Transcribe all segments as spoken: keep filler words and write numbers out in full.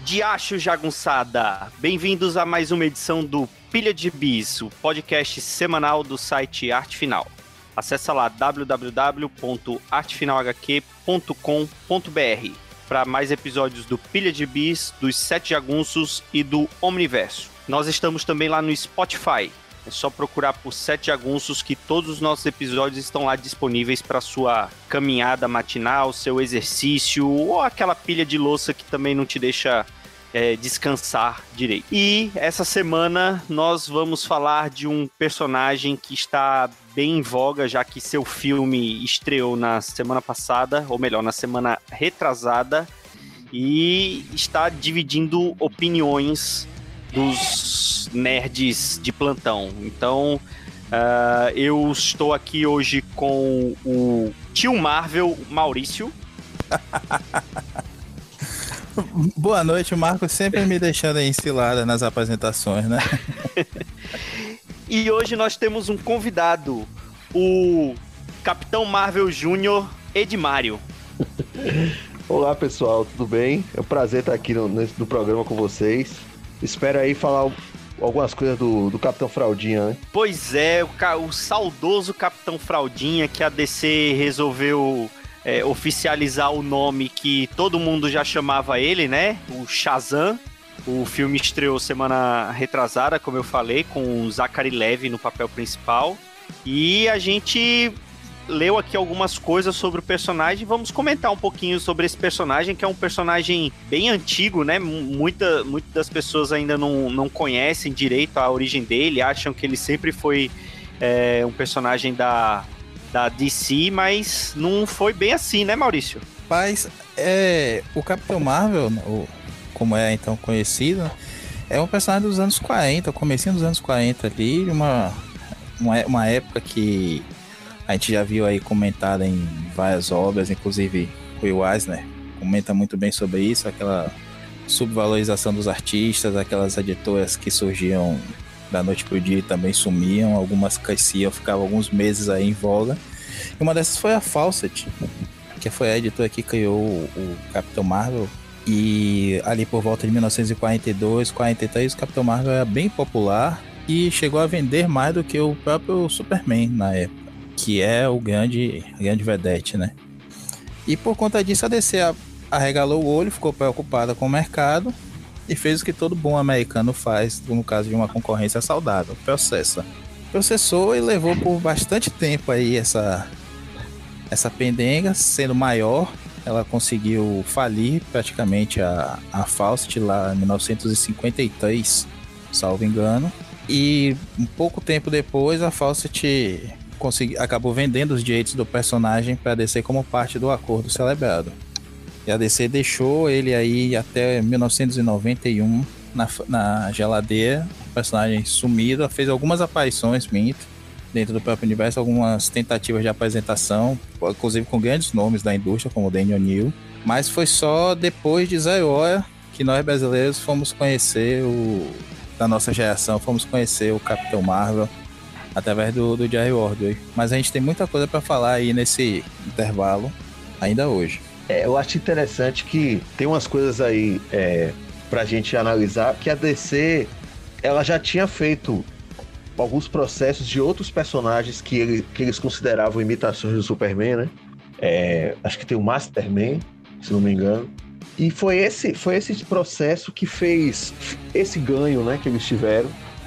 Diacho jagunçada! Bem-vindos a mais uma edição do Pilha de Bis, o podcast semanal do site Arte Final. Acesse lá w w w ponto arte final h q ponto com ponto b r para mais episódios do Pilha de Bis, dos Sete Jagunços e do Omniverso. Nós estamos também lá no Spotify. É só procurar por Sete Jagunços que todos os nossos episódios estão lá disponíveis para sua caminhada matinal, seu exercício ou aquela pilha de louça que também não te deixa é, descansar direito. E essa semana nós vamos falar de um personagem que está bem em voga, já que seu filme estreou na semana passada, ou melhor, na semana retrasada, e está dividindo opiniões dos nerds de plantão. Então, uh, eu estou aqui hoje com o tio Marvel, Maurício. Boa noite, o Marco sempre me deixando aí encilada nas apresentações, né? E hoje nós temos um convidado, o Capitão Marvel Júnior Edmário. Olá, pessoal, tudo bem? É um prazer estar aqui no, no programa com vocês. Espero aí falar algumas coisas do, do Capitão Fraldinha, né? Pois é, o, o saudoso Capitão Fraldinha, que a D C resolveu é, oficializar o nome que todo mundo já chamava ele, né? O Shazam. O filme estreou semana retrasada, como eu falei, com o Zachary Levi no papel principal. E a gente leu aqui algumas coisas sobre o personagem. Vamos comentar um pouquinho sobre esse personagem, que é um personagem bem antigo, né? Muita, muitas das pessoas ainda não, não conhecem direito a origem dele, acham que ele sempre foi é, um personagem da, da D C, mas não foi bem assim, né, Maurício? Mas é, o Capitão Marvel, o, como é então conhecido, é um personagem dos anos quarenta, comecinho dos anos quarenta ali, uma, uma, uma época que a gente já viu aí comentado em várias obras, inclusive o Will Eisner comenta muito bem sobre isso, aquela subvalorização dos artistas, aquelas editoras que surgiam da noite pro dia e também sumiam, algumas cresciam, ficavam alguns meses aí em voga. E uma dessas foi a Fawcett, que foi a editora que criou o Capitão Marvel, e ali por volta de mil novecentos e quarenta e dois, quarenta e três, o Capitão Marvel era bem popular e chegou a vender mais do que o próprio Superman na época, que é o grande, grande vedete, né? E por conta disso a D C arregalou o olho, ficou preocupada com o mercado e fez o que todo bom americano faz no caso de uma concorrência saudável, processa. Processou e levou por bastante tempo aí essa, essa pendenga, sendo maior, ela conseguiu falir praticamente a, a Fawcett lá em mil novecentos e cinquenta e três, salvo engano, e um pouco tempo depois a Fawcett Consegui, acabou vendendo os direitos do personagem para a D C como parte do acordo celebrado. E a D C deixou ele aí até mil novecentos e noventa e um na, na geladeira, o personagem sumido, fez algumas aparições, minto, dentro do próprio universo, algumas tentativas de apresentação, inclusive com grandes nomes da indústria, como o Danny O'Neill, mas foi só depois de Zero Hora que nós brasileiros fomos conhecer o, da nossa geração, fomos conhecer o Capitão Marvel, através do, do Jerry Ordway. Mas a gente tem muita coisa para falar aí nesse intervalo, ainda hoje. É, eu acho interessante que tem umas coisas aí é, pra gente analisar, que a D C ela já tinha feito alguns processos de outros personagens que, ele, que eles consideravam imitações do Superman, né? É, acho que tem o Masterman, se não me engano. E foi esse, foi esse processo que fez esse ganho, né, que eles tiveram.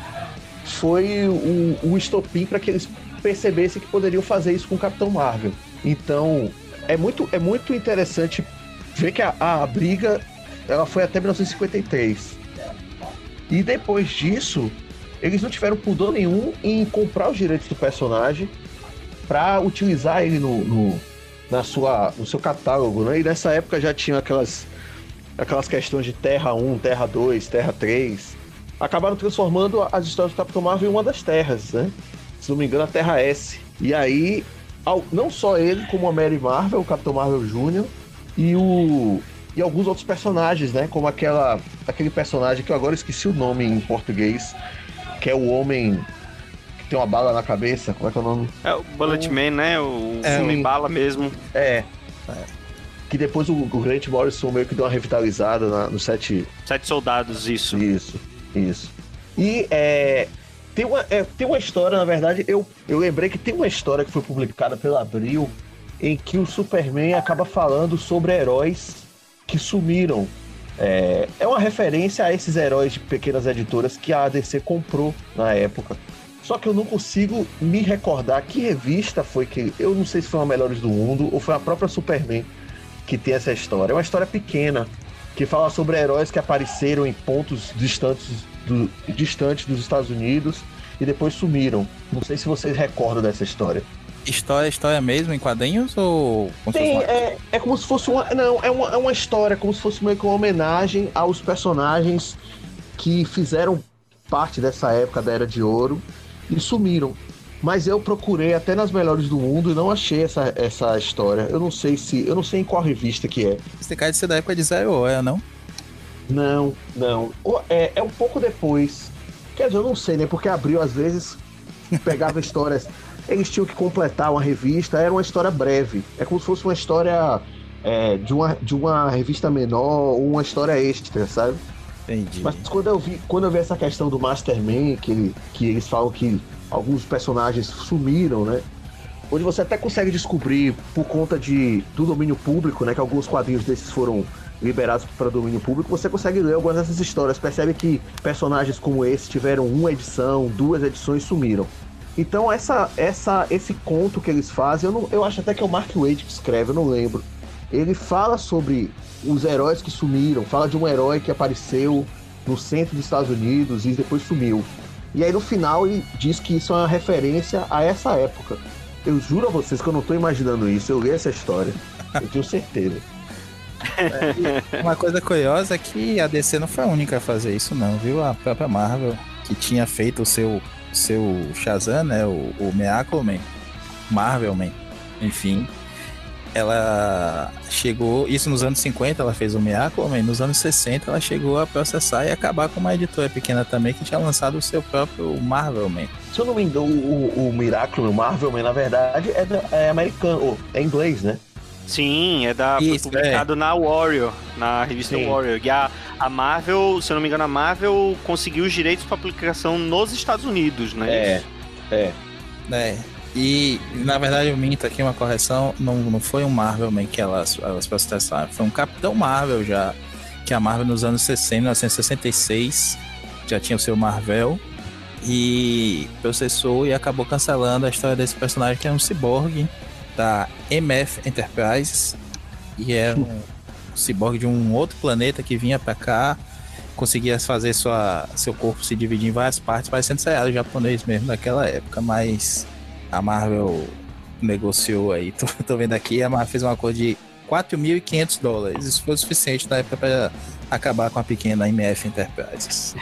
Foi o, o estopim para que eles percebessem que poderiam fazer isso com o Capitão Marvel. Então, é muito, é muito interessante ver que a, a briga ela foi até mil novecentos e cinquenta e três. E depois disso, eles não tiveram pudor nenhum em comprar os direitos do personagem para utilizar ele no, no, na sua, no seu catálogo, né? E nessa época já tinha aquelas, aquelas questões de Terra um, Terra dois, Terra três... acabaram transformando as histórias do Capitão Marvel em uma das terras, né? Se não me engano, a Terra S. E aí, não só ele, como a Mary Marvel, o Capitão Marvel Júnior e, o, e alguns outros personagens, né? Como aquela, aquele personagem que eu agora esqueci o nome em português, que é o homem que tem uma bala na cabeça. Como é que é o nome? É o Bulletman, né? O é, homem bala mesmo. É. é. que depois o, o Grant Morrison meio que deu uma revitalizada na, no Sete... Sete Soldados, isso. Isso, isso. E é, tem, uma, é, tem uma história, na verdade, eu, eu lembrei que tem uma história que foi publicada pela Abril em que o Superman acaba falando sobre heróis que sumiram. É, é uma referência a esses heróis de pequenas editoras que a A D C comprou na época. Só que eu não consigo me recordar que revista foi que... Eu não sei se foi a Melhores do Mundo ou foi a própria Superman que tem essa história. É uma história pequena que fala sobre heróis que apareceram em pontos distantes, do, distantes dos Estados Unidos e depois sumiram. Não sei se vocês recordam dessa história. História, história mesmo, em quadrinhos ou... Tem, é, é como se fosse uma... Não, é uma, é uma história, como se fosse meio que uma homenagem aos personagens que fizeram parte dessa época da Era de Ouro e sumiram. Mas eu procurei até nas Melhores do Mundo e não achei essa, essa história. Eu não sei se... Eu não sei em qual revista que é. Esse cara de ser da época de Zero, é, não? Não, não. É, é um pouco depois. Quer dizer, eu não sei, né? Porque Abril, às vezes, pegava histórias... Eles tinham que completar uma revista, era uma história breve. É como se fosse uma história é, de, uma, de uma revista menor ou uma história extra, sabe? Entendi. Mas quando eu vi, quando eu vi essa questão do Masterman, que, ele, que eles falam que alguns personagens sumiram, né? Onde você até consegue descobrir, por conta de, do domínio público, né? Que alguns quadrinhos desses foram liberados para domínio público, você consegue ler algumas dessas histórias. Percebe que personagens como esse tiveram uma edição, duas edições e sumiram. Então essa, essa, esse conto que eles fazem, eu, não, eu acho até que é o Mark Waid que escreve, eu não lembro. Ele fala sobre os heróis que sumiram, fala de um herói que apareceu no centro dos Estados Unidos e depois sumiu. E aí no final ele diz que isso é uma referência a essa época. Eu juro a vocês que eu não tô imaginando isso, eu li essa história, eu tenho certeza. É, uma coisa curiosa é que a D C não foi a única a fazer isso não, viu? A própria Marvel, que tinha feito o seu... seu Shazam, né, o, o Miracle Man, Marvel Man, enfim, ela chegou, isso nos anos cinquenta ela fez o Miracle Man, nos anos sessenta ela chegou a processar e acabar com uma editora pequena também que tinha lançado o seu próprio Marvel Man. Se eu não me engano, o, o Miracle, o Marvel Man, na verdade, é, da, é americano, é inglês, né? Sim, é da, Isso, foi publicado é. na Warrior, na revista Sim. Warrior. E a, a Marvel, se eu não me engano, a Marvel conseguiu os direitos para publicação nos Estados Unidos, né? É, é. É. E, na verdade, eu minto aqui uma correção, não, não foi um Marvel Man que elas, elas processaram, foi um Capitão Marvel já, que a Marvel nos anos sessenta, mil novecentos e sessenta e seis, já tinha o seu Marvel, e processou e acabou cancelando a história desse personagem que é um ciborgue da M F Enterprises, e era um ciborgue de um outro planeta que vinha pra cá, conseguia fazer sua, seu corpo se dividir em várias partes, parecendo seriado japonês mesmo daquela época, mas a Marvel negociou aí, tô, tô vendo aqui, a Marvel fez um acordo de quatro mil e quinhentos dólares, isso foi o suficiente na época para acabar com a pequena M F Enterprises.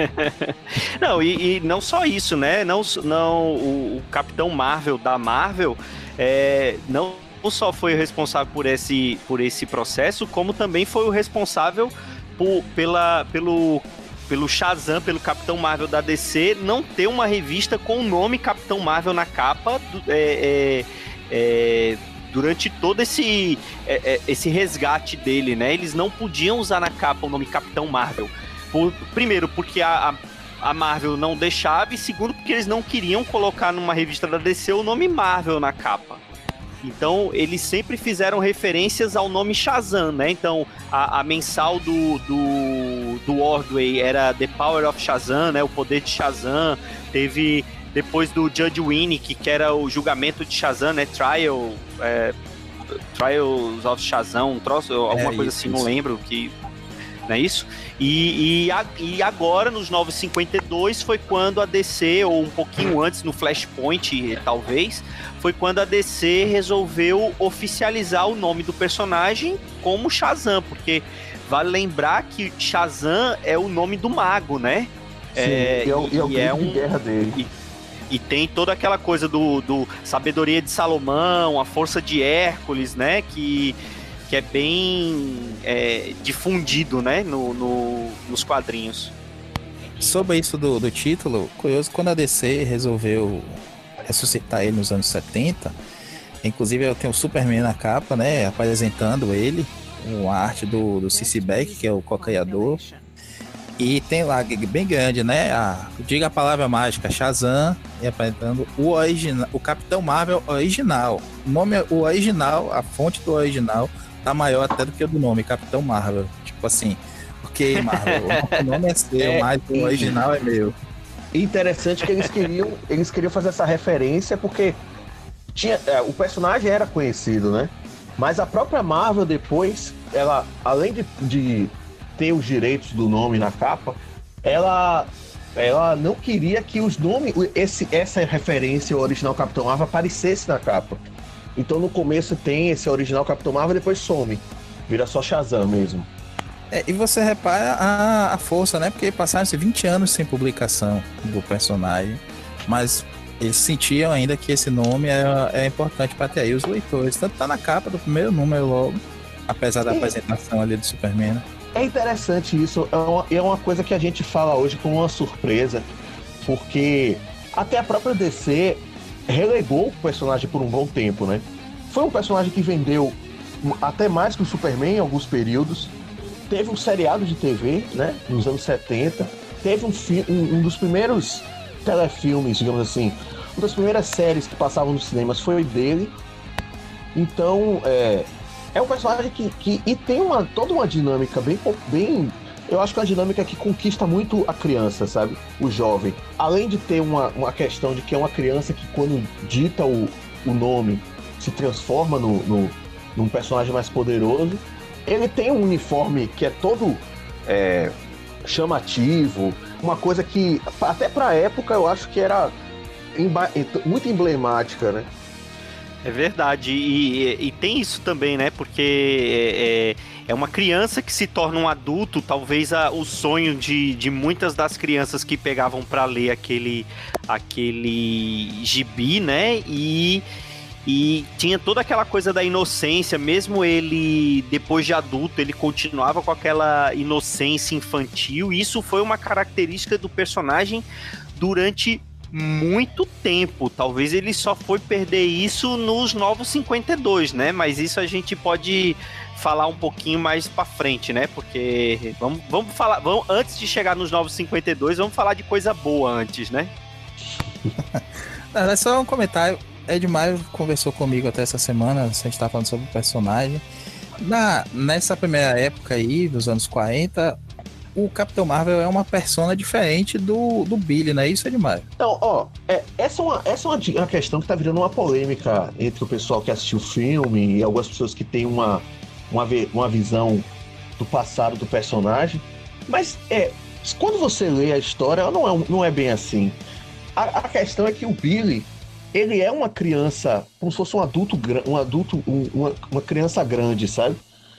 Não, e, e não só isso, né, não, não o, o Capitão Marvel da Marvel É, não só foi o responsável por esse, por esse processo, como também foi o responsável por, pela, pelo, pelo Shazam, pelo Capitão Marvel da D C, não ter uma revista com o nome Capitão Marvel na capa do, é, é, é, durante todo esse, é, esse resgate dele, né? Eles não podiam usar na capa o nome Capitão Marvel. Por, primeiro, porque a, a a Marvel não deixava, e segundo porque eles não queriam colocar numa revista da D C o nome Marvel na capa. Então eles sempre fizeram referências ao nome Shazam, né? Então a, a mensal do, do, do Ordway era The Power of Shazam, né? O poder de Shazam. Teve depois do Judge Winnick, que era o julgamento de Shazam, né? Trial, é, Trials of Shazam, um troço, alguma é, coisa isso, assim, isso. Não lembro que... Não é isso? E, e, a, e agora, nos Novos cinquenta e dois, foi quando a D C, ou um pouquinho antes, no Flashpoint, talvez, foi quando a D C resolveu oficializar o nome do personagem como Shazam, porque vale lembrar que Shazam é o nome do mago, né? Sim, é, e é, o, e é, o e é um, de guerra dele. E, e tem toda aquela coisa do, do sabedoria de Salomão, a força de Hércules, né? Que... que é bem é, difundido, né, no, no, nos quadrinhos. Sobre isso do, do título, curioso, quando a D C resolveu ressuscitar ele nos anos setenta, Inclusive eu tenho o Superman na capa, né? Apresentando ele. Uma arte do, do C C Beck, que é o co-criador. E tem lá, bem grande, né? A, diga a palavra mágica, Shazam, e apresentando o original, o Capitão Marvel original. O nome, o original, a fonte do original, tá maior até do que o do nome, Capitão Marvel. Tipo assim, porque Marvel, o nome é seu, é, mas o original é meu. Interessante que eles queriam, eles queriam fazer essa referência porque tinha, é, o personagem era conhecido, né? Mas a própria Marvel depois, ela, além de, de ter os direitos do nome na capa, ela, ela não queria que os nomes, esse, essa referência ao original Capitão Marvel aparecesse na capa. Então no começo tem esse original Capitão Marvel, depois some, vira só Shazam mesmo. É, e você repara a, a força, né? Porque passaram-se vinte anos sem publicação do personagem, mas eles sentiam ainda que esse nome é, é importante para atrair os leitores. Tanto tá na capa do primeiro número logo, apesar da e... apresentação ali do Superman. É interessante isso, é uma, é uma coisa que a gente fala hoje como uma surpresa, porque até a própria D C relegou o personagem por um bom tempo, né? Foi um personagem que vendeu até mais que o Superman em alguns períodos, teve um seriado de T V, né, nos anos setenta, teve um, fi- um, um dos primeiros telefilmes, digamos assim, uma das primeiras séries que passavam nos cinemas foi dele. Então, é, é um personagem que, que e tem uma, toda uma dinâmica bem, bem... Eu acho que é uma dinâmica que conquista muito a criança, sabe? O jovem. Além de ter uma, uma questão de que é uma criança que, quando dita o, o nome, se transforma no, no, num personagem mais poderoso. Ele tem um uniforme que é todo é, chamativo, uma coisa que, até pra época, eu acho que era emba- muito emblemática, né? É verdade, e, e, e tem isso também, né? Porque é, é uma criança que se torna um adulto, talvez a, o sonho de, de muitas das crianças que pegavam pra ler aquele, aquele gibi, né? E, e tinha toda aquela coisa da inocência, mesmo ele, depois de adulto, ele continuava com aquela inocência infantil, e isso foi uma característica do personagem durante muito tempo. Talvez ele só foi perder isso nos Novos cinquenta e dois, né? Mas isso a gente pode falar um pouquinho mais pra frente, né? Porque vamos, vamos falar, vamos, antes de chegar nos Novos cinquenta e dois, vamos falar de coisa boa antes, né? Não, é só um comentário. Ed Maio conversou comigo até essa semana, a gente tá falando sobre o personagem. Na, nessa primeira época aí, dos anos quarenta, o Capitão Marvel é uma persona diferente do, do Billy, não é isso, Ed Maio? Então, ó, é, essa é, uma, essa é uma, uma questão que tá virando uma polêmica entre o pessoal que assistiu o filme e algumas pessoas que têm uma, uma, uma visão do passado do personagem. Mas, é, quando você lê a história, ela não é, não é bem assim. A, a questão é que o Billy, ele é uma criança, como se fosse um adulto, um adulto um, uma, uma criança grande, sabe?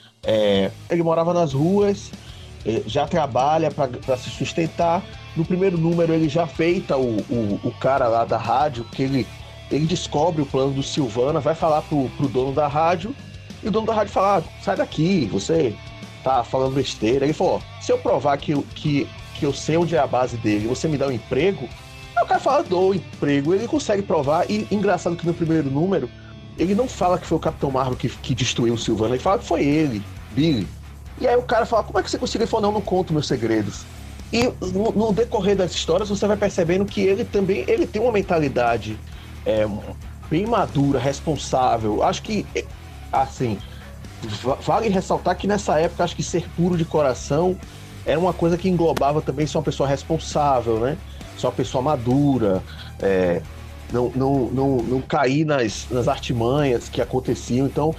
É, ele morava nas ruas, já trabalha para se sustentar. No primeiro número ele já feita o, o, o cara lá da rádio, que ele, ele descobre o plano do Silvana, vai falar pro, pro dono da rádio, e o dono da rádio fala, ah, sai daqui, você tá falando besteira. Ele falou, ó, se eu provar que, que, que eu sei onde é a base dele, você me dá um emprego? Aí o cara fala, dou emprego, ele consegue provar, e engraçado que no primeiro número, ele não fala que foi o Capitão Marvel que, que destruiu o Silvana, ele fala que foi ele, Billy. E aí o cara fala, como é que você conseguiu? Ele falou, não, não conto meus segredos. E no, no decorrer das histórias, você vai percebendo que ele também, ele tem uma mentalidade é, bem madura, responsável. Acho que, assim, vale ressaltar que nessa época, acho que ser puro de coração era uma coisa que englobava também ser uma pessoa responsável, né? Ser uma pessoa madura, é, não, não, não, não cair nas, nas artimanhas que aconteciam. Então,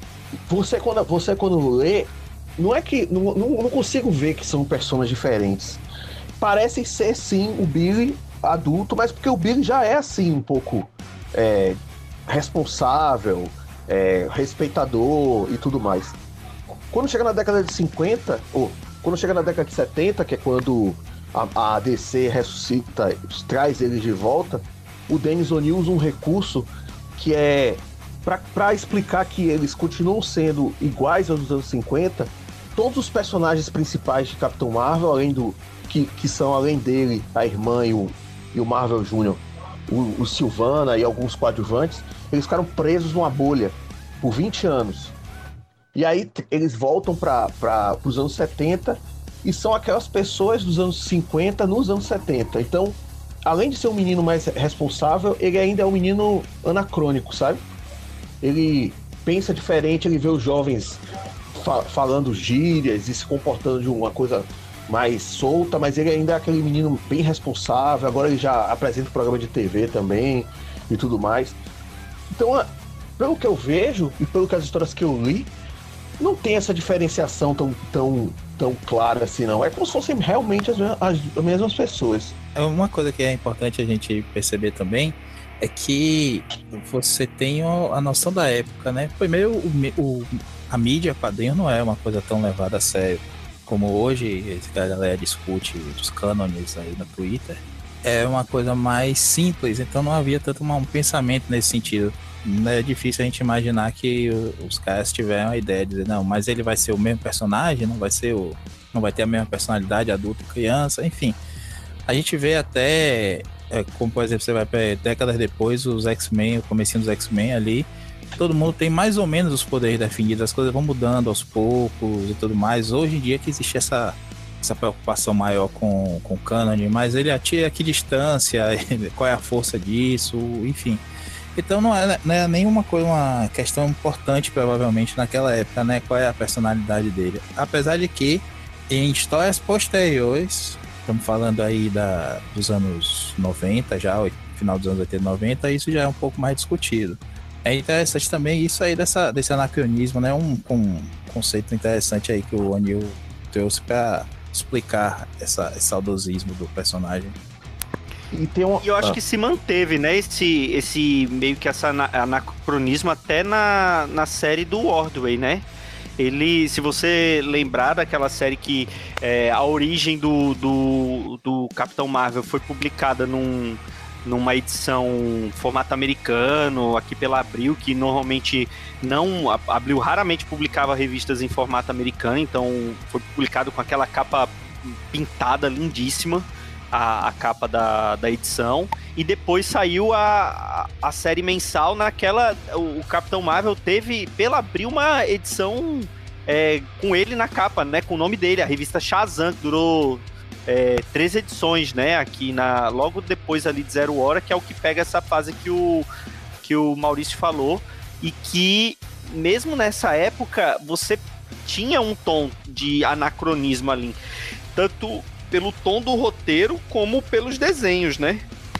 você quando, você, quando lê, não é que... Não, não, não consigo ver que são personagens diferentes. Parecem ser, sim, o Billy adulto, mas porque o Billy já é, assim, um pouco é, responsável, é, respeitador e tudo mais. Quando chega na década de cinquenta, ou quando chega na década de setenta, que é quando a, a D C ressuscita, traz eles de volta, o Dennis O'Neil usa um recurso que é para explicar que eles continuam sendo iguais aos dos anos cinquenta. Todos os personagens principais de Capitão Marvel, além do que, que são além dele, a irmã e o, e o Marvel Júnior, o, o Sylvana e alguns coadjuvantes, eles ficaram presos numa bolha por vinte anos. E aí eles voltam para os anos setenta e são aquelas pessoas dos anos cinquenta nos anos setenta. Então, além de ser um menino mais responsável, ele ainda é um menino anacrônico, sabe? Ele pensa diferente, ele vê os jovens fa- falando gírias e se comportando de uma coisa mais solta, mas ele ainda é aquele menino bem responsável. Agora ele já apresenta programa de T V também e tudo mais. Então, pelo que eu vejo e pelo que as histórias que eu li, não tem essa diferenciação tão, tão, tão clara assim, não. É como se fossem realmente as, as, as mesmas pessoas. Uma coisa que é importante a gente perceber também é que você tem a noção da época, né? Primeiro, o, o, a mídia quadrinho não é uma coisa tão levada a sério como hoje a galera discute os cânones aí no Twitter. É uma coisa mais simples, então não havia tanto um pensamento nesse sentido. É difícil a gente imaginar que os caras tiveram a ideia de dizer, não, mas ele vai ser o mesmo personagem, não vai ser o, não vai ter a mesma personalidade adulto, criança, enfim. A gente vê até, é, como por exemplo, você vai para décadas depois, os X-Men, o comecinho dos X-Men ali, todo mundo tem mais ou menos os poderes definidos, as coisas vão mudando aos poucos e tudo mais. Hoje em dia que existe essa, essa preocupação maior com, com o canon, mas ele atira a que distância, qual é a força disso, enfim. Então não é, não é nenhuma coisa, uma questão importante provavelmente naquela época, né? Qual é a personalidade dele. Apesar de que em histórias posteriores, estamos falando aí da, dos anos noventa já, final dos anos oitenta e noventa, isso já é um pouco mais discutido. É interessante também isso aí dessa, desse anacronismo, né? Um, um conceito interessante aí que o O'Neill trouxe para explicar essa, esse saudosismo do personagem. E, tem um... e eu acho ah. que se manteve, né, esse, esse meio que essa anacronismo até na, na série do Ordway, né? Ele, se você lembrar daquela série que é, a origem do, do, do Capitão Marvel foi publicada num, numa edição formato americano, aqui pela Abril, que normalmente não... A Abril raramente publicava revistas em formato americano, então foi publicado com aquela capa pintada lindíssima. A, a capa da, da edição, e depois saiu a, a, a série mensal naquela... O, o Capitão Marvel teve, pela Abril, uma edição é, com ele na capa, né, com o nome dele, a revista Shazam, que durou é, três edições, né, aqui na, logo depois ali de Zero Hora, que é o que pega essa fase que o, que o Maurício falou, e que mesmo nessa época você tinha um tom de anacronismo ali, tanto pelo tom do roteiro, como pelos desenhos, né?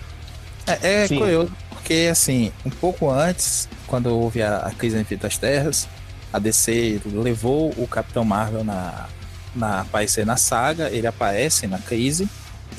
É, é curioso, porque assim, um pouco antes, quando houve a, a crise entre as terras, a D C levou o Capitão Marvel na, na aparecer na saga, ele aparece na crise,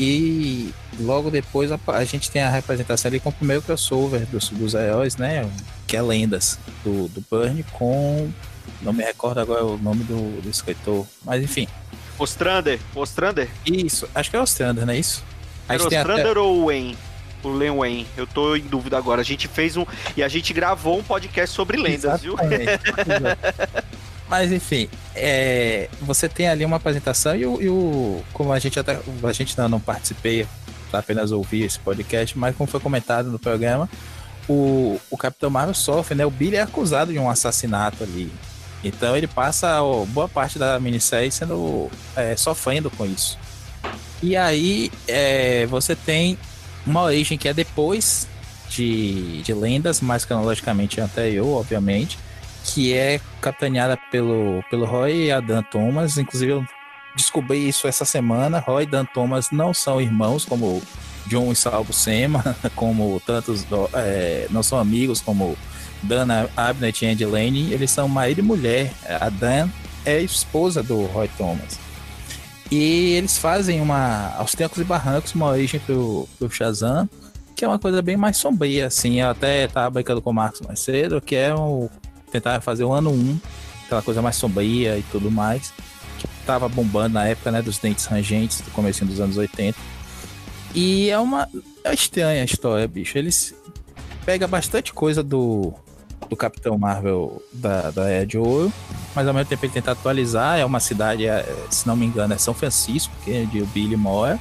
e logo depois a, a gente tem a representação ali com o primeiro crossover dos, dos heróis, né? Que é Lendas, do, do Byrne, com... não me recordo agora o nome do, do escritor, mas enfim. Ostrander, Ostrander? Isso, acho que é Ostrander, não é isso? Era Ostrander até... ou o Wayne? O Len Wayne, eu tô em dúvida agora. A gente fez um... E a gente gravou um podcast sobre lendas, exatamente, viu? Mas enfim, é... você tem ali uma apresentação e o... E o... Como a gente até... A gente não, não participei, apenas ouvi esse podcast, mas como foi comentado no programa, o, o Capitão Marvel sofre, né? O Billy é acusado de um assassinato ali. Então ele passa ó, boa parte da minissérie sendo é, sofrendo com isso. E aí é, você tem uma origem que é depois de, de Lendas, mais cronologicamente anterior, obviamente, que é capitaneada pelo, pelo Roy e a Dan Thomas. Inclusive eu descobri isso essa semana. Roy e Dan Thomas não são irmãos como John e Sal Buscema, como tantos é, não são amigos como Dan Abnett e Andy Lane. Eles são marido e mulher. A Dan é esposa do Roy Thomas. E eles fazem uma, aos trancos e barrancos, uma origem pro, pro Shazam, que é uma coisa bem mais sombria, assim. Eu até tava brincando com o Marcos mais cedo, que é o, tentar fazer o ano um, aquela coisa mais sombria e tudo mais, que tava bombando na época, né, dos dentes rangentes, do começo dos anos oitenta. E é uma, é estranha a história, bicho. Eles pegam bastante coisa do... do Capitão Marvel da, da Era de Ouro, mas ao mesmo tempo ele tenta atualizar. É uma cidade, se não me engano, é São Francisco, que é de Billy mora,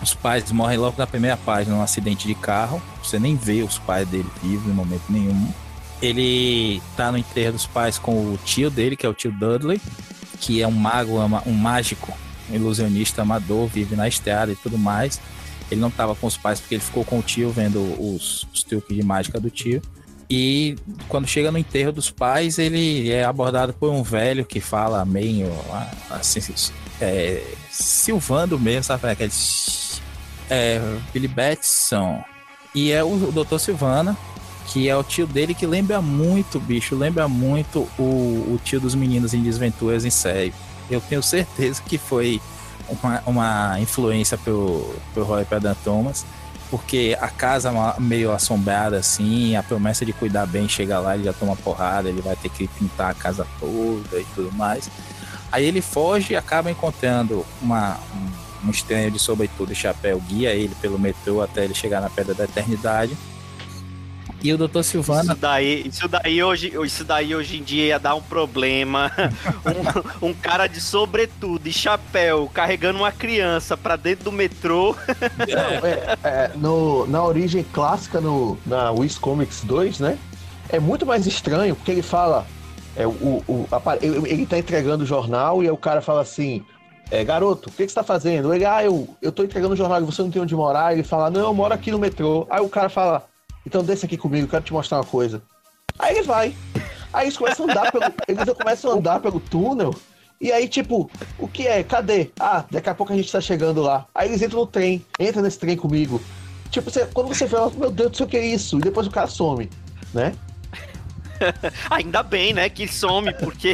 Os pais morrem logo na primeira página num acidente de carro. Você nem vê os pais dele vivos em momento nenhum. Ele tá no enterro dos pais com o tio dele, que é o tio Dudley, que é um mago, um mágico, um ilusionista amador, vive na estrada e tudo mais. Ele não tava com os pais porque ele ficou com o tio vendo os, os truques de mágica do tio. E quando chega no enterro dos pais, ele é abordado por um velho que fala meio assim, é, silvando mesmo, sabe? Aquele é, Billy Batson. E é o, o doutor Silvana, que é o tio dele, que lembra muito, bicho, lembra muito o, o tio dos meninos em Desventuras em Série. Eu tenho certeza que foi uma, uma influência pro, pro Roy Pedro Thomas, porque a casa meio assombrada assim, a promessa de cuidar bem, chega lá, ele já toma porrada, ele vai ter que pintar a casa toda e tudo mais. Aí ele foge e acaba encontrando uma, um, um estranho de sobretudo e chapéu, guia ele pelo metrô até ele chegar na Pedra da Eternidade. E o doutor Silvana... Isso daí, isso daí, hoje, isso daí hoje em dia ia dar um problema. um, um cara de sobretudo e chapéu carregando uma criança pra dentro do metrô. Não, é, é, no, na origem clássica, no, na Wiz Comics dois, né? É muito mais estranho, porque ele fala... É, o, o, a, ele, ele tá entregando o jornal e aí o cara fala assim... É, garoto, o que, que você tá fazendo? Ele, ah, eu, eu tô entregando o jornal e você não tem onde morar. Ele fala, não, eu moro aqui no metrô. Aí o cara fala... Então desce aqui comigo, quero te mostrar uma coisa. Aí ele vai. Aí eles começam a andar pelo, eles começam a andar pelo túnel. E aí, tipo, o que é? Cadê? Ah, daqui a pouco a gente tá chegando lá. Aí eles entram no trem. Entra nesse trem comigo. Tipo, você, quando você vê, meu Deus do céu, o que é isso? E depois o cara some, né? Ainda bem, né, que some, porque...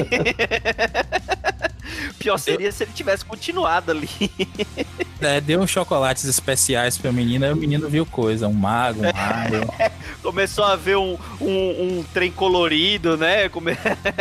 Pior seria se ele tivesse continuado ali. É, deu uns chocolates especiais pro menino, aí o menino viu coisa, um mago, um raio. É, começou a ver um, um, um trem colorido, né? Come...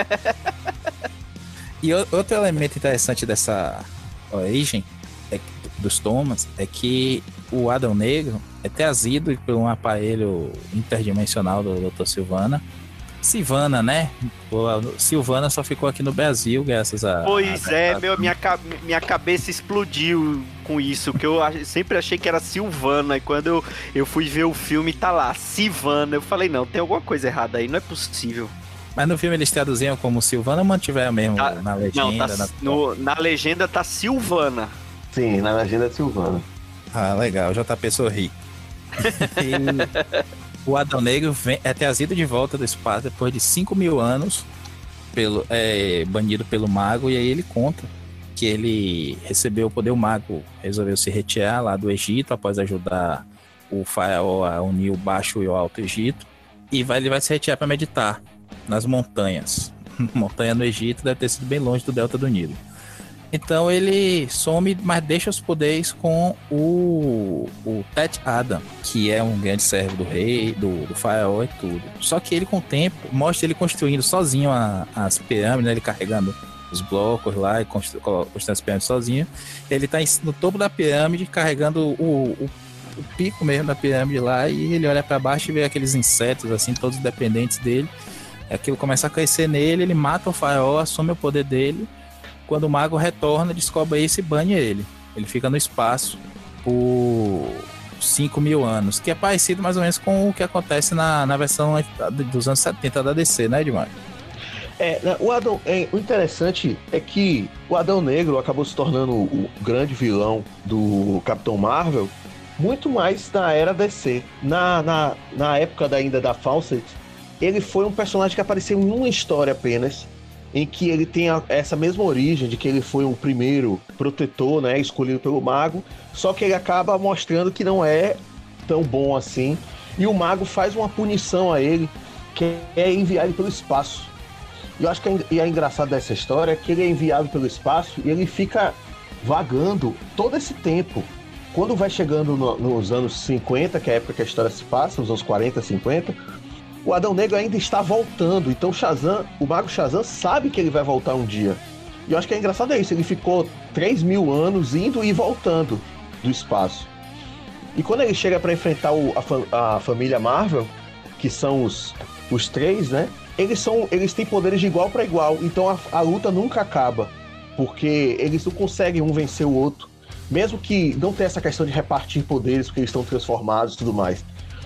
E outro elemento interessante dessa origem é, dos Thomas é que o Adão Negro é trazido por um aparelho interdimensional do doutor Silvana. Silvana, né? Pô, Silvana só ficou aqui no Brasil, graças a... Pois a, é, a... meu, minha, minha cabeça explodiu com isso, que eu sempre achei que era Silvana, e quando eu, eu fui ver o filme, tá lá, Silvana. Eu falei, não, tem alguma coisa errada aí, não é possível. Mas no filme eles traduziam como Silvana ou mantiveram mesmo tá, na legenda? Não, tá, na... No, na legenda tá Silvana. Sim, na legenda é Silvana. Ah, legal, J P sorri. E... O Adão Negro vem, é trazido de volta do espaço depois de cinco mil anos, pelo, é, banido pelo mago, e aí ele conta que ele recebeu o poder, o mago resolveu se retirar lá do Egito após ajudar o faraó a unir o Baixo e o Alto Egito, e vai, ele vai se retirar para meditar nas montanhas. Montanha no Egito deve ter sido bem longe do Delta do Nilo. Então ele some, mas deixa os poderes com o, o Tet Adam, que é um grande servo do rei, do, do faraó e tudo. Só que ele, com o tempo, mostra ele construindo sozinho a, as pirâmides, né? Ele carregando os blocos lá e constru, construindo as pirâmides sozinho. Ele tá no topo da pirâmide, carregando o, o, o pico mesmo da pirâmide lá, e ele olha para baixo e vê aqueles insetos, assim, todos dependentes dele. Aquilo começa a crescer nele, ele mata o faraó, assume o poder dele. Quando o mago retorna, descobre isso e banha ele. Ele fica no espaço por cinco mil anos, que é parecido mais ou menos com o que acontece na, na versão dos anos setenta da D C, né, Edmar? É, o, Adão, é, o interessante é que o Adão Negro acabou se tornando o grande vilão do Capitão Marvel muito mais na era D C. Na, na, na época da, ainda da Fawcett, ele foi um personagem que apareceu em uma história apenas, em que ele tem a, essa mesma origem de que ele foi o primeiro protetor, né, escolhido pelo mago, só que ele acaba mostrando que não é tão bom assim, e o mago faz uma punição a ele, que é enviar ele pelo espaço. E eu acho que é, e é engraçado dessa história é que ele é enviado pelo espaço e ele fica vagando todo esse tempo. Quando vai chegando no, nos anos cinquenta, que é a época que a história se passa, nos anos quarenta, cinquenta, o Adão Negro ainda está voltando. Então Shazam, o mago Shazam sabe que ele vai voltar um dia. E eu acho que é engraçado é isso. Ele ficou três mil anos indo e voltando do espaço. E quando ele chega para enfrentar o, a, fam, a família Marvel, que são os, os três, né? Eles, são, eles têm poderes de igual para igual. Então a, a luta nunca acaba. Porque eles não conseguem um vencer o outro. Mesmo que não tenha essa questão de repartir poderes, porque eles estão transformados e tudo mais.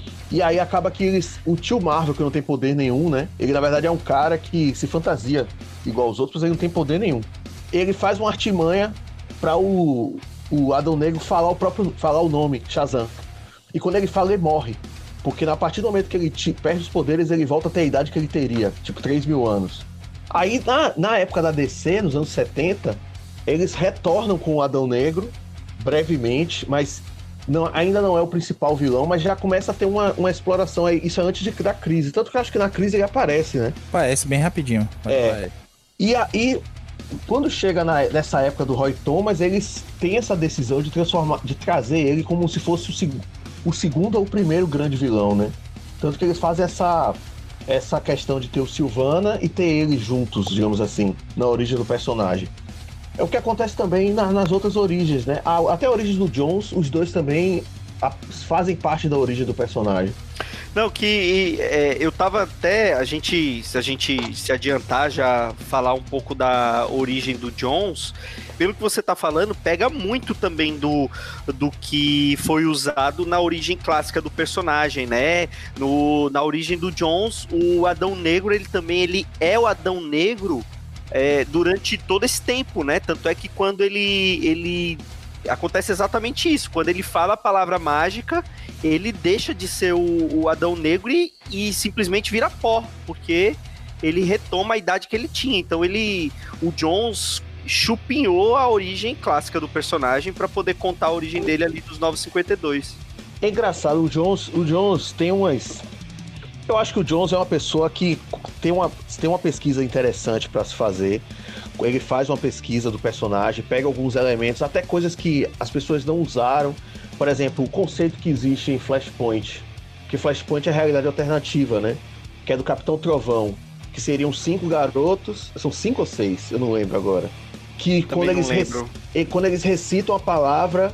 E aí acaba que eles... O tio Marvel, que não tem poder nenhum, né? Ele, na verdade, é um cara que se fantasia igual aos outros, mas ele não tem poder nenhum. Ele faz uma artimanha pra o, o Adão Negro falar o próprio... falar o nome, Shazam. E quando ele fala, ele morre. Porque a partir do momento que ele te, perde os poderes, ele volta a ter a idade que ele teria. Tipo, três mil anos. Aí, na, na época da D C, nos anos setenta, eles retornam com o Adão Negro, brevemente, mas não, ainda não é o principal vilão, mas já começa a ter uma, uma exploração aí. Isso é antes de, da crise. Tanto que eu acho que na crise ele aparece, né? Aparece bem rapidinho. É. E aí, quando chega na, nessa época do Roy Thomas, eles têm essa decisão de transformar, de trazer ele como se fosse o, seg o segundo ou o primeiro grande vilão, né? Tanto que eles fazem essa, essa questão de ter o Sylvana e ter eles juntos, digamos assim, na origem do personagem. É o que acontece também na, nas outras origens, né? A, até a origem do Jones, os dois também a, fazem parte da origem do personagem. Não, que é, eu tava até, a gente, se a gente se adiantar já falar um pouco da origem do Jones, pelo que você tá falando, pega muito também do, do que foi usado na origem clássica do personagem, né? No, na origem do Jones, o Adão Negro, ele também ele é o Adão Negro é, durante todo esse tempo, né? Tanto é que quando ele... ele acontece exatamente isso. Quando ele fala a palavra mágica, ele deixa de ser o, o Adão Negro e, e simplesmente vira pó, porque ele retoma a idade que ele tinha. Então ele, o Jones chupinhou a origem clássica do personagem para poder contar a origem dele ali dos Novos cinquenta e dois. É engraçado, o Jones, o Jones tem umas... Eu acho que o Jones é uma pessoa que tem uma, tem uma pesquisa interessante para se fazer. Ele faz uma pesquisa do personagem, pega alguns elementos, até coisas que as pessoas não usaram. Por exemplo, o conceito que existe em Flashpoint, que Flashpoint é a realidade alternativa, né? Que é do Capitão Trovão, que seriam cinco garotos, são cinco ou seis, eu não lembro agora. Que quando eles, rec... quando eles recitam a palavra,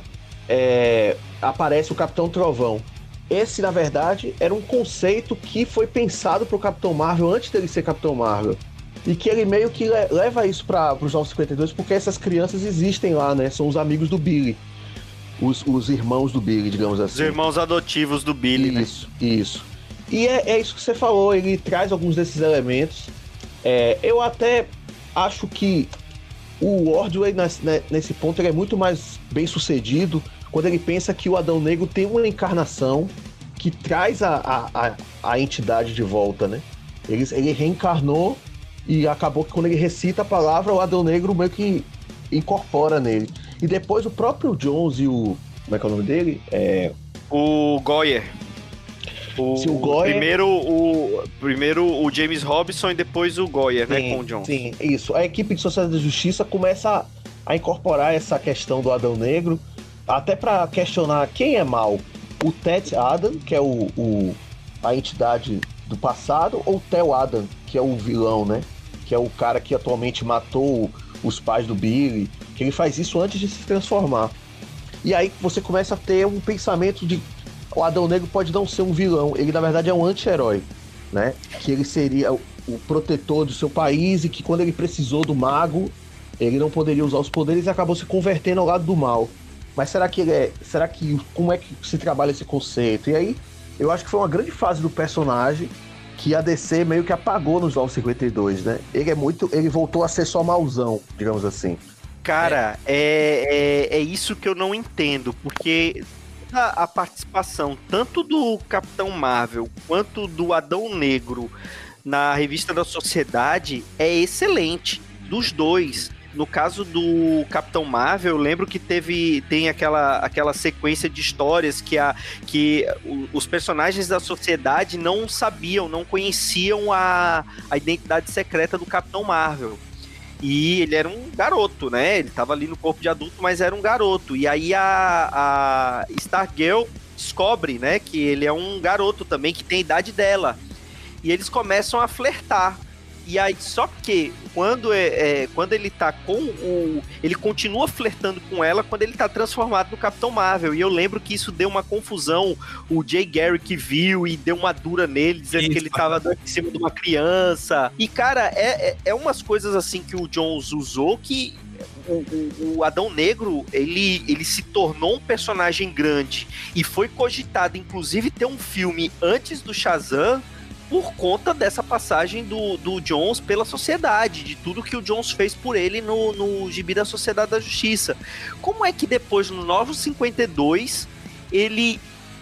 é... aparece o Capitão Trovão. Esse, na verdade, era um conceito que foi pensado pro Capitão Marvel antes dele ser Capitão Marvel. E que ele meio que leva isso para os Novos cinquenta e dois, porque essas crianças existem lá, né? São os amigos do Billy. Os, os irmãos do Billy, digamos assim. Os irmãos adotivos do Billy, né? Isso, isso. E é, é isso que você falou, ele traz alguns desses elementos. É, eu até acho que o Ordway, nesse, nesse ponto, ele é muito mais bem sucedido quando ele pensa que o Adão Negro tem uma encarnação que traz a, a, a, a entidade de volta, né? Ele, ele reencarnou e acabou que quando ele recita a palavra, o Adão Negro meio que incorpora nele. E depois o próprio Jones e o... Como é que é o nome dele? É... O Goyer. O, Se o Goyer... Primeiro, o, primeiro o James Robinson e depois o Goyer, sim, né, com o Jones. Sim, isso. A equipe de Sociedade da Justiça começa a, a incorporar essa questão do Adão Negro, até para questionar quem é mal. O Ted Adam, que é o, o, a entidade do passado, ou o Theo Adam, que é o vilão, né? Que é o cara que atualmente matou os pais do Billy, que ele faz isso antes de se transformar. E aí você começa a ter um pensamento de o Adão Negro pode não ser um vilão, ele na verdade é um anti-herói, né? Que ele seria o, o protetor do seu país e que quando ele precisou do mago, ele não poderia usar os poderes e acabou se convertendo ao lado do mal. Mas será que ele é... Será que... Como é que se trabalha esse conceito? E aí, eu acho que foi uma grande fase do personagem que a D C meio que apagou nos Novos cinquenta e dois, né? Ele é muito... Ele voltou a ser só mauzão, digamos assim. Cara, é, é, é isso que eu não entendo, porque a, a participação tanto do Capitão Marvel quanto do Adão Negro na Revista da Sociedade é excelente, dos dois. No caso do Capitão Marvel, eu lembro que teve, tem aquela, aquela sequência de histórias que, a, que os personagens da sociedade não sabiam, não conheciam a, a identidade secreta do Capitão Marvel. E ele era um garoto, né? Ele tava ali no corpo de adulto, mas era um garoto. E aí a, a Stargirl descobre, né, que ele é um garoto também, que tem a idade dela. E eles começam a flertar. E aí, só que quando, é, é, quando ele tá com o... Ele continua flertando com ela quando ele tá transformado no Capitão Marvel. E eu lembro que isso deu uma confusão. O Jay Garrick viu e deu uma dura nele, dizendo isso, que ele tava em cima de uma criança. E, cara, é, é, é umas coisas assim que o Jones usou que o, o Adão Negro, ele, ele se tornou um personagem grande e foi cogitado, inclusive, ter um filme antes do Shazam por conta dessa passagem do, do Jones pela sociedade, de tudo que o Jones fez por ele no, no Gibi da Sociedade da Justiça. Como é que depois, no Novo cinquenta e dois, ele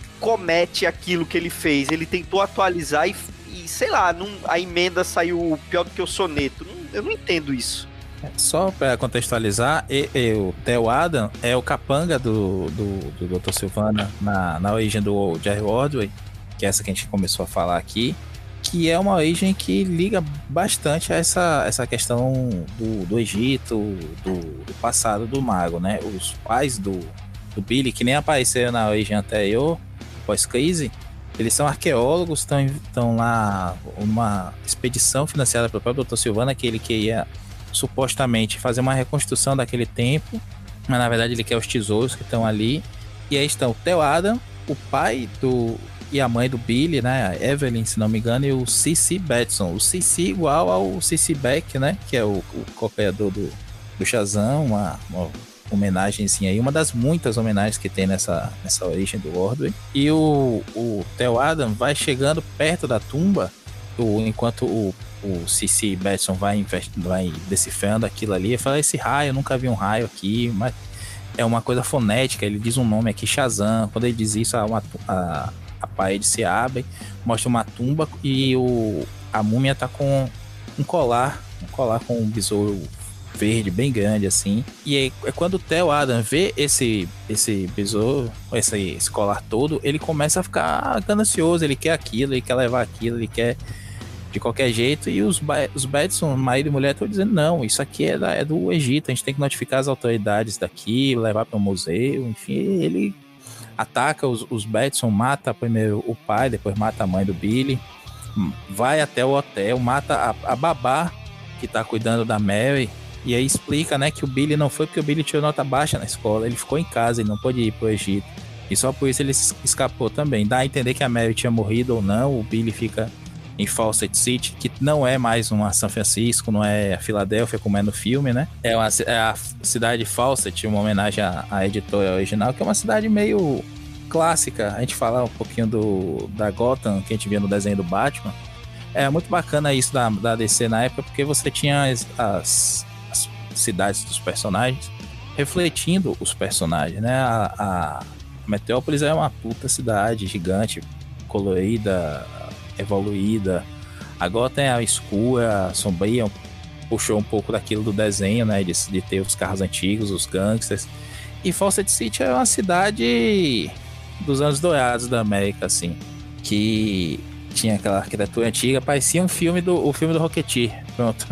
comete aquilo que ele fez? Ele tentou atualizar e, e sei lá, não, a emenda saiu pior do que o soneto. Não, eu não entendo isso. Só para contextualizar, e, e, o Theo Adam é o capanga do, do, do doutor Silvana na, na origem do Jerry Ordway, que é essa que a gente começou a falar aqui, que é uma origem que liga bastante a essa, essa questão do, do Egito, do, do passado do mago, né? Os pais do, do Billy, que nem apareceram na origem anterior, pós-crise, eles são arqueólogos, estão lá numa expedição financiada pelo próprio doutor Silvana, que ele queria supostamente fazer uma reconstrução daquele tempo, mas na verdade ele quer os tesouros que estão ali. E aí estão o Theo Adam, o pai do... e a mãe do Billy, né, a Evelyn, se não me engano, e o C C Batson. O C C igual ao C C Beck, né, que é o, o co-criador do, do Shazam, uma, uma homenagenzinha aí, uma das muitas homenagens que tem nessa, nessa origem do Ordway. E o, o Theo Adam vai chegando perto da tumba, o, enquanto o, o C C Batson vai, vai decifrando aquilo ali, e fala, esse raio, eu nunca vi um raio aqui, mas é uma coisa fonética, ele diz um nome aqui, Shazam. Quando ele diz isso, a, a, a parede se abre, mostra uma tumba e o, a múmia tá com um colar, um colar com um besouro verde bem grande assim. E aí, é quando o Theo Adam vê esse, esse besouro, esse, esse colar todo, ele começa a ficar ganancioso, ele quer aquilo, ele quer levar aquilo, ele quer de qualquer jeito. E os, os Batson, marido e mulher, estão dizendo, não, isso aqui é, da, é do Egito, a gente tem que notificar as autoridades daqui, levar para o museu, enfim. Ele ataca os, os Batson, mata primeiro o pai, depois mata a mãe do Billy, vai até o hotel, mata a, a babá que tá cuidando da Mary, e aí explica, né, que o Billy não foi porque o Billy tirou nota baixa na escola, ele ficou em casa, ele não pôde ir pro Egito, e só por isso ele escapou também. Dá a entender que a Mary tinha morrido ou não. O Billy fica em Fawcett City, que não é mais uma São Francisco, não é a Filadélfia como é no filme, né? É, uma, é a cidade de Fawcett, uma homenagem à, à editora original, que é uma cidade meio clássica. A gente fala um pouquinho do, da Gotham, que a gente via no desenho do Batman. É muito bacana isso da, da D C na época, porque você tinha as, as, as cidades dos personagens refletindo os personagens, né? A, a Metrópolis é uma puta cidade gigante, colorida, evoluída. A Gotham é a escura, sombria, puxou um pouco daquilo do desenho, né, de, de ter os carros antigos, os gangsters. E Fawcett City é uma cidade dos anos dourados da América, assim, que tinha aquela arquitetura antiga, parecia um filme do, o filme do Rocketeer. Pronto.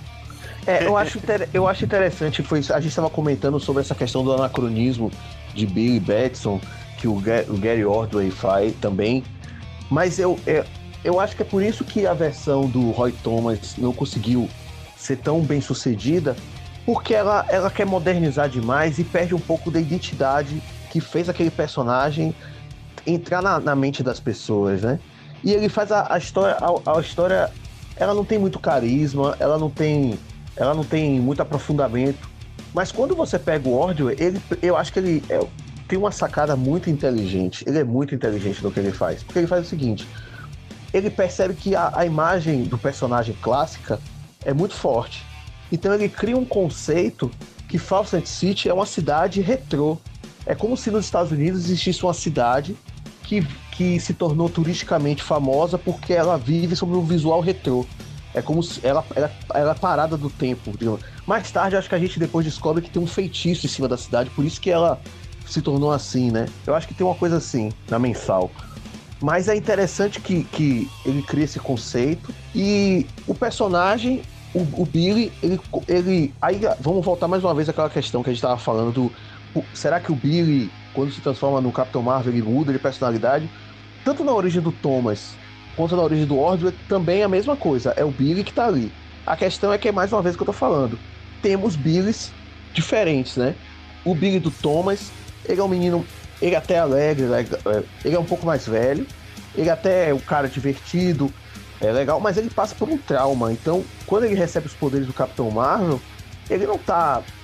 É, eu acho, eu acho interessante, foi, a gente estava comentando sobre essa questão do anacronismo de Billy Batson, que o, o Gary Ordway faz também, mas eu, eu, eu acho que é por isso que a versão do Roy Thomas não conseguiu ser tão bem sucedida, porque ela, ela quer modernizar demais e perde um pouco da identidade que fez aquele personagem entrar na, na mente das pessoas, né? E ele faz a, a história, a, a história, ela não tem muito carisma, ela não tem, ela não tem muito aprofundamento, mas quando você pega o Ordway, ele, eu acho que ele é, tem uma sacada muito inteligente, ele é muito inteligente no que ele faz, porque ele faz o seguinte, ele percebe que a, a imagem do personagem clássica é muito forte, então ele cria um conceito que Fawcett City é uma cidade retrô, é como se nos Estados Unidos existisse uma cidade que, que se tornou turisticamente famosa porque ela vive sobre um visual retrô. É como se ela, ela, ela é parada do tempo, digamos. Mais tarde, acho que a gente depois descobre que tem um feitiço em cima da cidade, por isso que ela se tornou assim, né? Eu acho que tem uma coisa assim, na mensal. Mas é interessante que, que ele cria esse conceito e o personagem, o, o Billy, ele, ele... Aí vamos voltar mais uma vez àquela questão que a gente estava falando do... Será que o Billy, quando se transforma no Capitão Marvel, ele muda de personalidade? Tanto na origem do Thomas quanto na origem do Ordway, também é a mesma coisa. É o Billy que tá ali. A questão é que é mais uma vez que eu tô falando. Temos Billys diferentes, né? O Billy do Thomas, ele é um menino, ele é até alegre, ele é um pouco mais velho, ele até é um cara divertido, é legal, mas ele passa por um trauma. Então, quando ele recebe os poderes do Capitão Marvel, ele não tá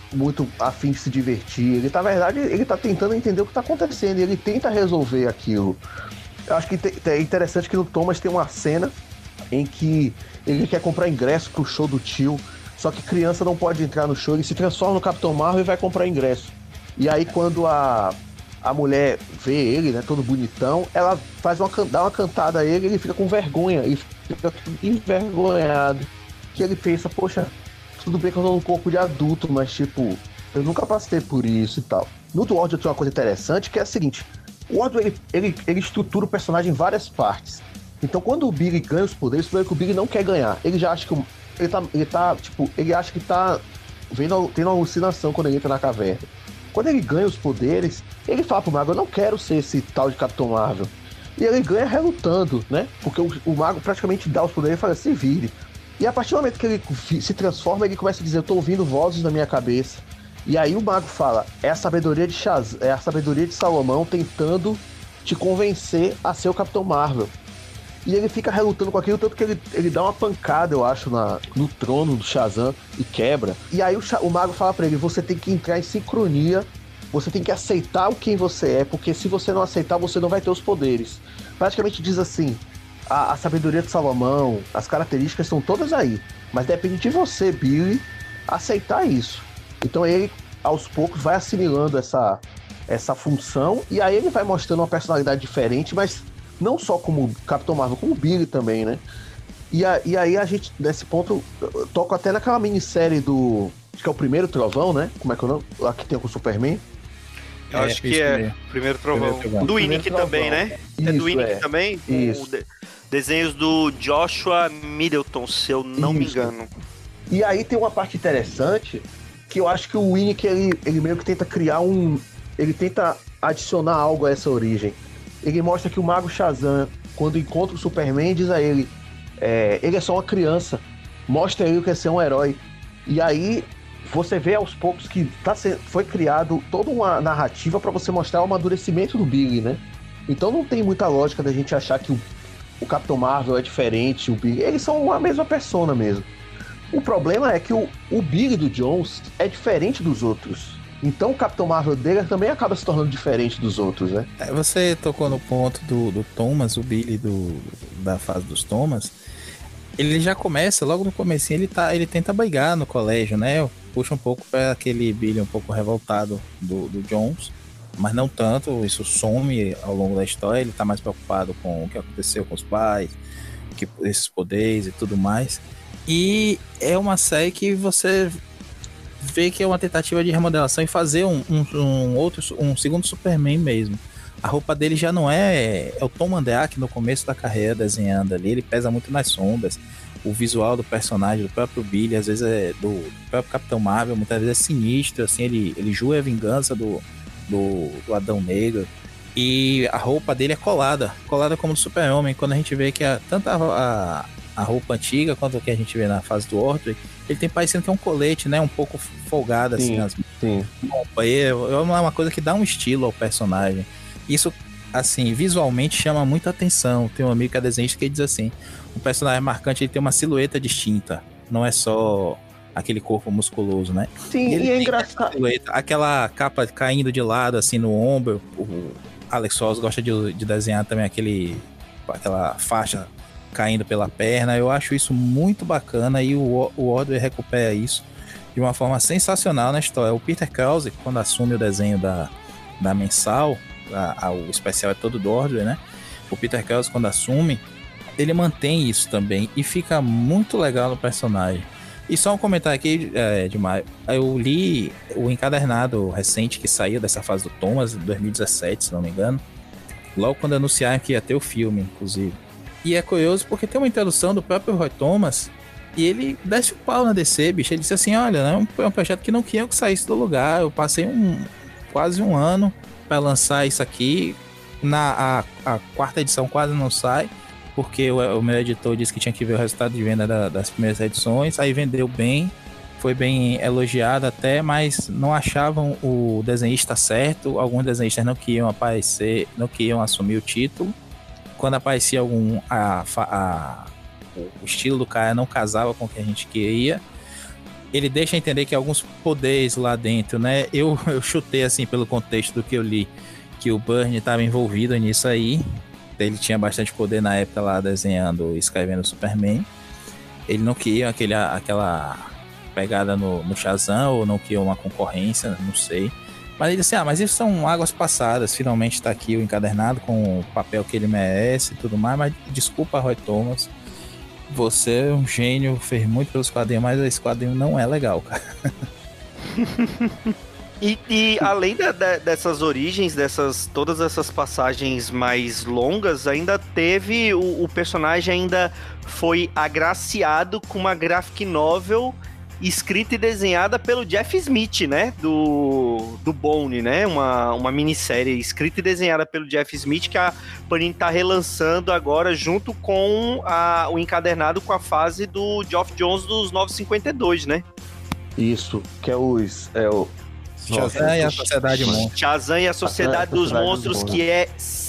muito afim de se divertir. Ele, na verdade, ele tá tentando entender o que tá acontecendo. E ele tenta resolver aquilo. Eu acho que é interessante que no Thomas tem uma cena em que ele quer comprar ingresso pro show do tio. Só que criança não pode entrar no show. Ele se transforma no Capitão Marvel e vai comprar ingresso. E aí quando a, a mulher vê ele, né, todo bonitão, ela faz uma, dá uma cantada a ele e ele fica com vergonha. E fica envergonhado. Que ele pensa, poxa, tudo bem que eu tô num corpo de adulto, mas tipo, eu nunca passei por isso e tal. No do Ordem tem uma coisa interessante, que é a seguinte: o Ordem, ele, ele, ele estrutura o personagem em várias partes. Então quando o Billy ganha os poderes, primeiro que o Billy não quer ganhar. Ele já acha que o, ele tá, ele tá, tipo, ele acha que tá vendo, tendo uma alucinação quando ele entra na caverna. Quando ele ganha os poderes, ele fala pro Mago, eu não quero ser esse tal de Capitão Marvel. E ele ganha relutando, né? Porque o, o Mago praticamente dá os poderes e fala, se vire. E a partir do momento que ele se transforma, ele começa a dizer, eu tô ouvindo vozes na minha cabeça. E aí o Mago fala, é a sabedoria de Shaz... é a sabedoria de Salomão tentando te convencer a ser o Capitão Marvel. E ele fica relutando com aquilo, tanto que ele, ele dá uma pancada, eu acho, na, no trono do Shazam e quebra. E aí o, o Mago fala pra ele, você tem que entrar em sincronia, você tem que aceitar o quem você é, porque se você não aceitar, você não vai ter os poderes. Praticamente diz assim, a, a sabedoria de Salomão, as características estão todas aí, mas depende de você, Billy, aceitar isso. Então ele, aos poucos, vai assimilando essa, essa função, e aí ele vai mostrando uma personalidade diferente, mas não só como Capitão Marvel, como Billy também, né? E, a, e aí a gente, nesse ponto, toca até naquela minissérie do... acho que é o Primeiro Trovão, né? Como é que é o nome? Lá que tem com o Superman. Eu é, acho que é Primeiro Trovão. Primeiro Trovão. Do Inick também, né? Isso, é do Inick é. também? Isso. De, desenhos do Joshua Middleton, se eu não Isso. me engano. E aí tem uma parte interessante, que eu acho que o Inick, ele, ele meio que tenta criar um... ele tenta adicionar algo a essa origem. Ele mostra que o Mago Shazam, quando encontra o Superman, diz a ele, é, ele é só uma criança, mostra ele que é ser um herói. E aí você vê aos poucos que tá sendo, foi criado toda uma narrativa para você mostrar o amadurecimento do Billy, né? Então não tem muita lógica da gente achar que o, o Capitão Marvel é diferente, o Billy, eles são a mesma persona mesmo. O problema é que o, o Billy do Jones é diferente dos outros. Então o Capitão Marvel dele também acaba se tornando diferente dos outros, né? Você tocou no ponto do, do Thomas, o Billy do, da fase dos Thomas. Ele já começa, logo no comecinho, ele, tá, ele tenta brigar no colégio, né? Puxa um pouco para aquele Billy um pouco revoltado do, do Jones, mas não tanto, isso some ao longo da história. Ele tá mais preocupado com o que aconteceu com os pais, que, esses poderes e tudo mais. E é uma série que você vê que é uma tentativa de remodelação e fazer um, um, um outro, um segundo Superman mesmo. A roupa dele já não é... é o Tom Mandrake no começo da carreira desenhando ali, ele pesa muito nas sombras. O visual do personagem, do próprio Billy, às vezes é do, do próprio Capitão Marvel, muitas vezes é sinistro, assim, ele, ele jura a vingança do, do, do Adão Negro. E a roupa dele é colada, colada como do Super-Homem, quando a gente vê que a, tanto a, a, a roupa antiga quanto a que a gente vê na fase do Ordem, ele tem parecendo que é um colete, né? Um pouco folgado, assim, sim, nas sim. É uma coisa que dá um estilo ao personagem. Isso, assim, visualmente chama muita atenção. Tem um amigo que é desenhista que diz assim, o personagem marcante ele tem uma silhueta distinta, não é só aquele corpo musculoso, né? Sim, e, e é engraçado. Silhueta, aquela capa caindo de lado, assim, no ombro. O Alex Ross gosta de, de desenhar também aquele, aquela faixa caindo pela perna. Eu acho isso muito bacana e o, o Ordway recupera isso de uma forma sensacional na história. O Peter Krause, quando assume o desenho da, da mensal, a, a, o especial é todo do Ordway, né? O Peter Krause, quando assume, ele mantém isso também e fica muito legal no personagem. E só um comentário aqui, é, de Maio. Eu li o encadernado recente que saiu dessa fase do Thomas, em dois mil e dezessete, se não me engano, logo quando anunciaram que ia ter o filme, inclusive. E é curioso porque tem uma introdução do próprio Roy Thomas e ele desce o pau na D C, bicho. Ele disse assim, olha, né, é um projeto que não queria que saísse do lugar. Eu passei um, quase um ano para lançar isso aqui. Na, a, a quarta edição quase não sai, porque o, o meu editor disse que tinha que ver o resultado de venda da, das primeiras edições. Aí vendeu bem, foi bem elogiado até, mas não achavam o desenhista certo. Alguns desenhistas não queriam aparecer, não queriam assumir o título. Quando aparecia algum a, a, o estilo do cara não casava com o que a gente queria. ele deixa entender que alguns poderes lá dentro, né? Eu, eu chutei, assim, pelo contexto do que eu li, que o Byrne estava envolvido nisso aí. Ele tinha bastante poder na época lá desenhando e escrevendo o Superman. Ele não queria aquele, aquela pegada no, no Shazam, ou não queria uma concorrência, não sei. Mas ele disse, ah, mas isso são águas passadas, finalmente tá aqui o encadernado com o papel que ele merece e tudo mais, mas desculpa, Roy Thomas, você é um gênio, fez muito pelos quadrinhos, mas esse quadrinho não é legal, cara. E, e além da, da, dessas origens, dessas todas essas passagens mais longas, ainda teve o, o personagem ainda foi agraciado com uma graphic novel escrita e desenhada pelo Jeff Smith, né, do, do Bone, né, uma, uma minissérie escrita e desenhada pelo Jeff Smith, que a Panini tá relançando agora junto com a, o encadernado com a fase do Geoff Johns dos novecentos e cinquenta e dois, né? Isso, que é os... É o... Shazam e a Sociedade Monstros. Shazam e a Sociedade dos Sociedade Monstros, dos que é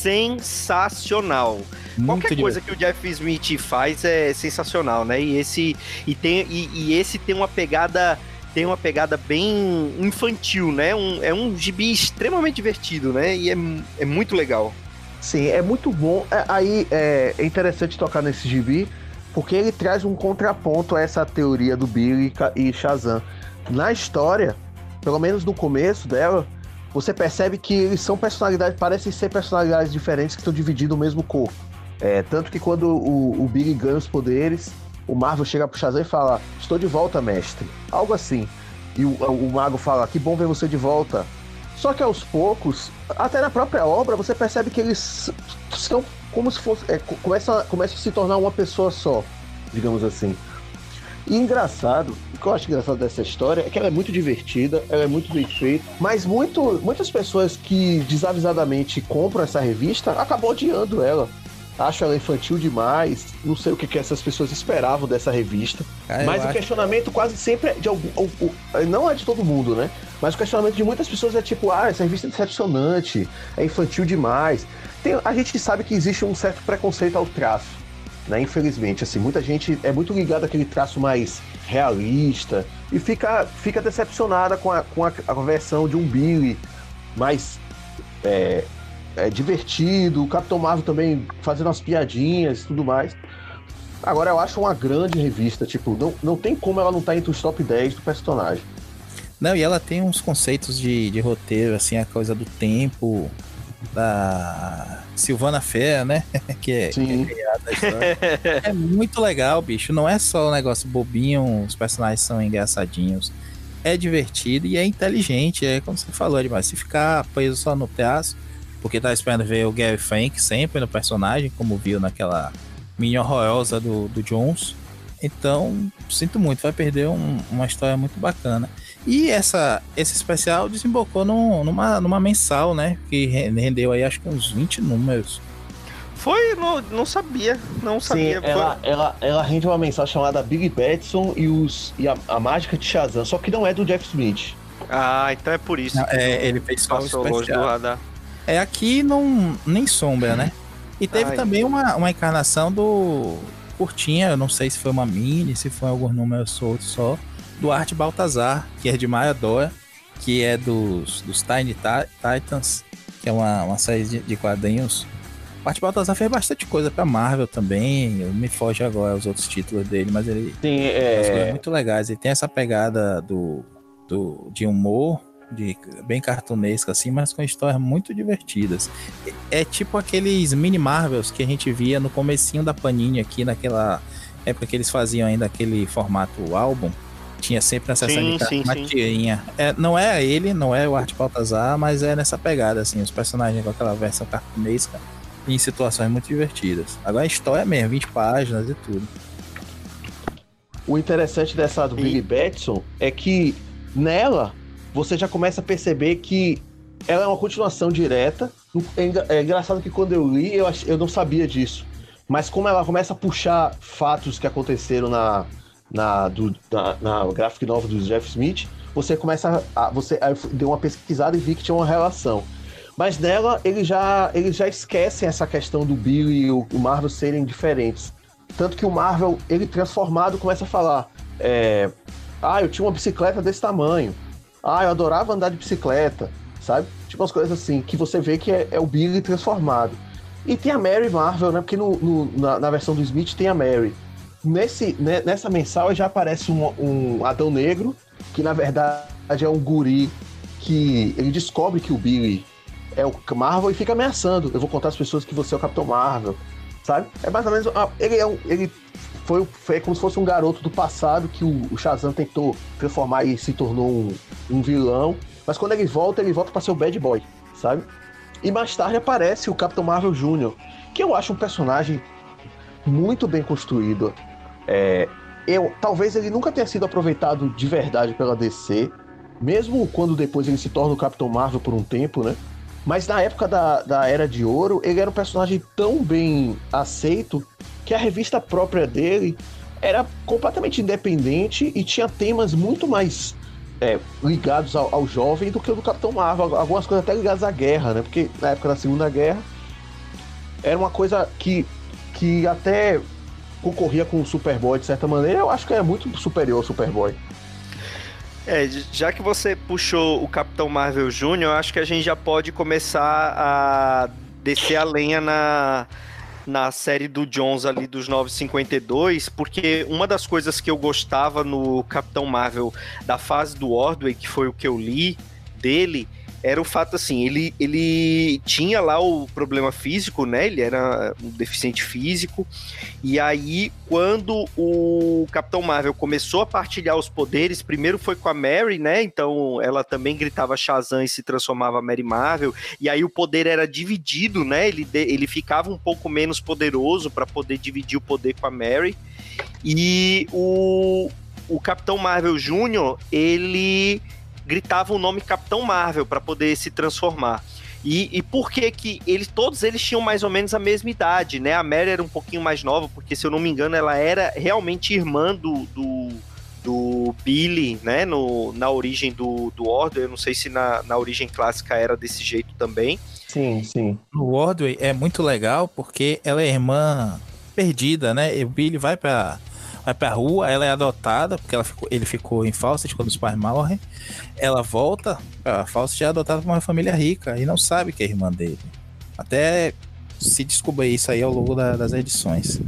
sensacional. Muito Qualquer coisa divertido. que o Jeff Smith faz é sensacional, né? E esse, e tem, e, e esse tem uma pegada... Tem uma pegada bem infantil, né? Um, é um gibi extremamente divertido, né? E é, é muito legal. Sim, é muito bom. É, aí é, é interessante tocar nesse gibi, porque ele traz um contraponto a essa teoria do Billy e Shazam. Na história, pelo menos no começo dela, você percebe que eles são personalidades, parecem ser personalidades diferentes que estão dividindo o mesmo corpo. É, tanto que quando o, o Billy ganha os poderes, o Marvel chega pro Shazam e fala, estou de volta, mestre. Algo assim. E o, o Mago fala, que bom ver você de volta. Só que aos poucos, até na própria obra, você percebe que eles são como se fosse... É, começam, a, começam a se tornar uma pessoa só, digamos assim. E engraçado, o que eu acho engraçado dessa história é que ela é muito divertida, ela é muito bem feita, mas muito, muitas pessoas que desavisadamente compram essa revista acabam odiando ela. Acham ela infantil demais, não sei o que, que essas pessoas esperavam dessa revista. Ah, mas o acho... questionamento quase sempre é de algum. O, o, não é de todo mundo, né? Mas o questionamento de muitas pessoas é tipo, ah, essa revista é decepcionante, é infantil demais. Tem, a gente sabe que existe um certo preconceito ao traço. Né, infelizmente, assim, muita gente é muito ligada àquele traço mais realista e fica, fica decepcionada com, a, com a, a versão de um Billy mais é, é, divertido, o Capitão Marvel também fazendo umas piadinhas e tudo mais. Agora, eu acho uma grande revista, tipo, não, não tem como ela não estar entre os top dez do personagem. Não, e ela tem uns conceitos de, de roteiro, assim, a coisa do tempo, da Silvana Fera, né? que, é, que é criada a história. É muito legal, bicho. Não é só um negócio bobinho, os personagens são engraçadinhos. É divertido e é inteligente. É como você falou, demais. Se ficar preso só no traço, porque tá esperando ver o Gary Frank sempre no personagem, como viu naquela mini horrorosa do, do Jones. Então, sinto muito, vai perder um, uma história muito bacana. E essa, esse especial desembocou num, numa, numa mensal, né? Que rendeu aí acho que uns vinte números. Foi, não, não sabia, não sabia. Sim, ela, ela, ela rende uma mensal chamada Billy Batson e, os, e a, a Mágica de Shazam, só que não é do Jeff Smith. Ah, então é por isso. Não, que é, ele fez só o passou longe do especial. radar. É, aqui não, nem sombra, né? E teve Ai. também uma, uma encarnação do curtinha, eu não sei se foi uma mini, se foi alguns números soltos só, do Art Baltazar, que é de Maya Dora, que é dos, dos Tiny Ti- Titans, que é uma, uma série de, de quadrinhos. O Art Baltazar fez bastante coisa pra Marvel também, me foge agora os outros títulos dele, mas ele Sim, tem umas coisas é... muito legais. Ele tem essa pegada do, do, de humor, de, bem cartunesca assim, mas com histórias muito divertidas. É, é tipo aqueles mini Marvels que a gente via no comecinho da Panini aqui, naquela época que eles faziam ainda aquele formato álbum. Tinha sempre na seção Sim, de sim, uma sim. tirinha. É, não é ele, não é o Art Baltazar, mas é nessa pegada, assim, os personagens com aquela versão cartunesca em situações muito divertidas. Agora a história é mesmo, vinte páginas e tudo. O interessante dessa do Billy Batson é que nela você já começa a perceber que ela é uma continuação direta. É, engra- é engraçado que quando eu li, eu, ach- eu não sabia disso. Mas como ela começa a puxar fatos que aconteceram na, na, do, na, na graphic novel do Jeff Smith, você começa a... Você, aí eu fui- dei uma pesquisada e vi que tinha uma relação. Mas nela, eles já, eles já esquecem essa questão do Billy e o, o Marvel serem diferentes. Tanto que o Marvel, ele transformado, começa a falar... É, Ah, eu tinha uma bicicleta desse tamanho. Ah, eu adorava andar de bicicleta, sabe? Tipo umas coisas assim, que você vê que é, é o Billy transformado. E tem a Mary Marvel, né? Porque no, no, na, na versão do Smith tem a Mary. Nesse, né, nessa mensal já aparece um, um Adão Negro, que na verdade é um guri que ele descobre que o Billy é o Marvel e fica ameaçando. Eu vou contar às pessoas que você é o Capitão Marvel, sabe? É mais ou menos... Ele, é um, ele foi, foi como se fosse um garoto do passado que o, o Shazam tentou transformar e se tornou um, um vilão. Mas quando ele volta, ele volta pra ser o bad boy, sabe? E mais tarde aparece o Capitão Marvel Júnior, que eu acho um personagem muito bem construído. É, eu, talvez ele nunca tenha sido aproveitado de verdade pela D C, mesmo quando depois ele se torna o Capitão Marvel por um tempo, né? Mas na época da, da Era de Ouro, ele era um personagem tão bem aceito que a revista própria dele era completamente independente e tinha temas muito mais é, ligados ao, ao jovem do que o do Capitão Marvel. Algumas coisas até ligadas à guerra, né? Porque na época da Segunda Guerra era uma coisa que, que até concorria com o Superboy de certa maneira. Eu acho que é muito superior ao Superboy. É, já que você puxou o Capitão Marvel Júnior, eu acho que a gente já pode começar a descer a lenha na, na série do Jones ali dos novecentos e cinquenta e dois, porque uma das coisas que eu gostava no Capitão Marvel da fase do Ordway, que foi o que eu li dele, era o fato assim, ele, ele tinha lá o problema físico, né, ele era um deficiente físico, e aí quando o Capitão Marvel começou a partilhar os poderes, primeiro foi com a Mary, né, então ela também gritava Shazam e se transformava Mary Marvel, e aí o poder era dividido, né, ele, ele ficava um pouco menos poderoso para poder dividir o poder com a Mary, e o, o Capitão Marvel Júnior, ele gritava o nome Capitão Marvel para poder se transformar. E, e por que que eles, todos eles tinham mais ou menos a mesma idade, né? A Mary era um pouquinho mais nova, porque se eu não me engano ela era realmente irmã do, do, do Billy, né? No, na origem do, do Ordway, eu não sei se na, na origem clássica era desse jeito também. Sim, sim. No Ordway é muito legal porque ela é irmã perdida, né? E o Billy vai pra... vai pra rua, ela é adotada, porque ela ficou, ele ficou em Fawcett quando os pais morrem. Ela volta, a Fawcett é adotada por uma família rica e não sabe que é irmã dele. Até se descobrir isso aí ao longo da, das edições.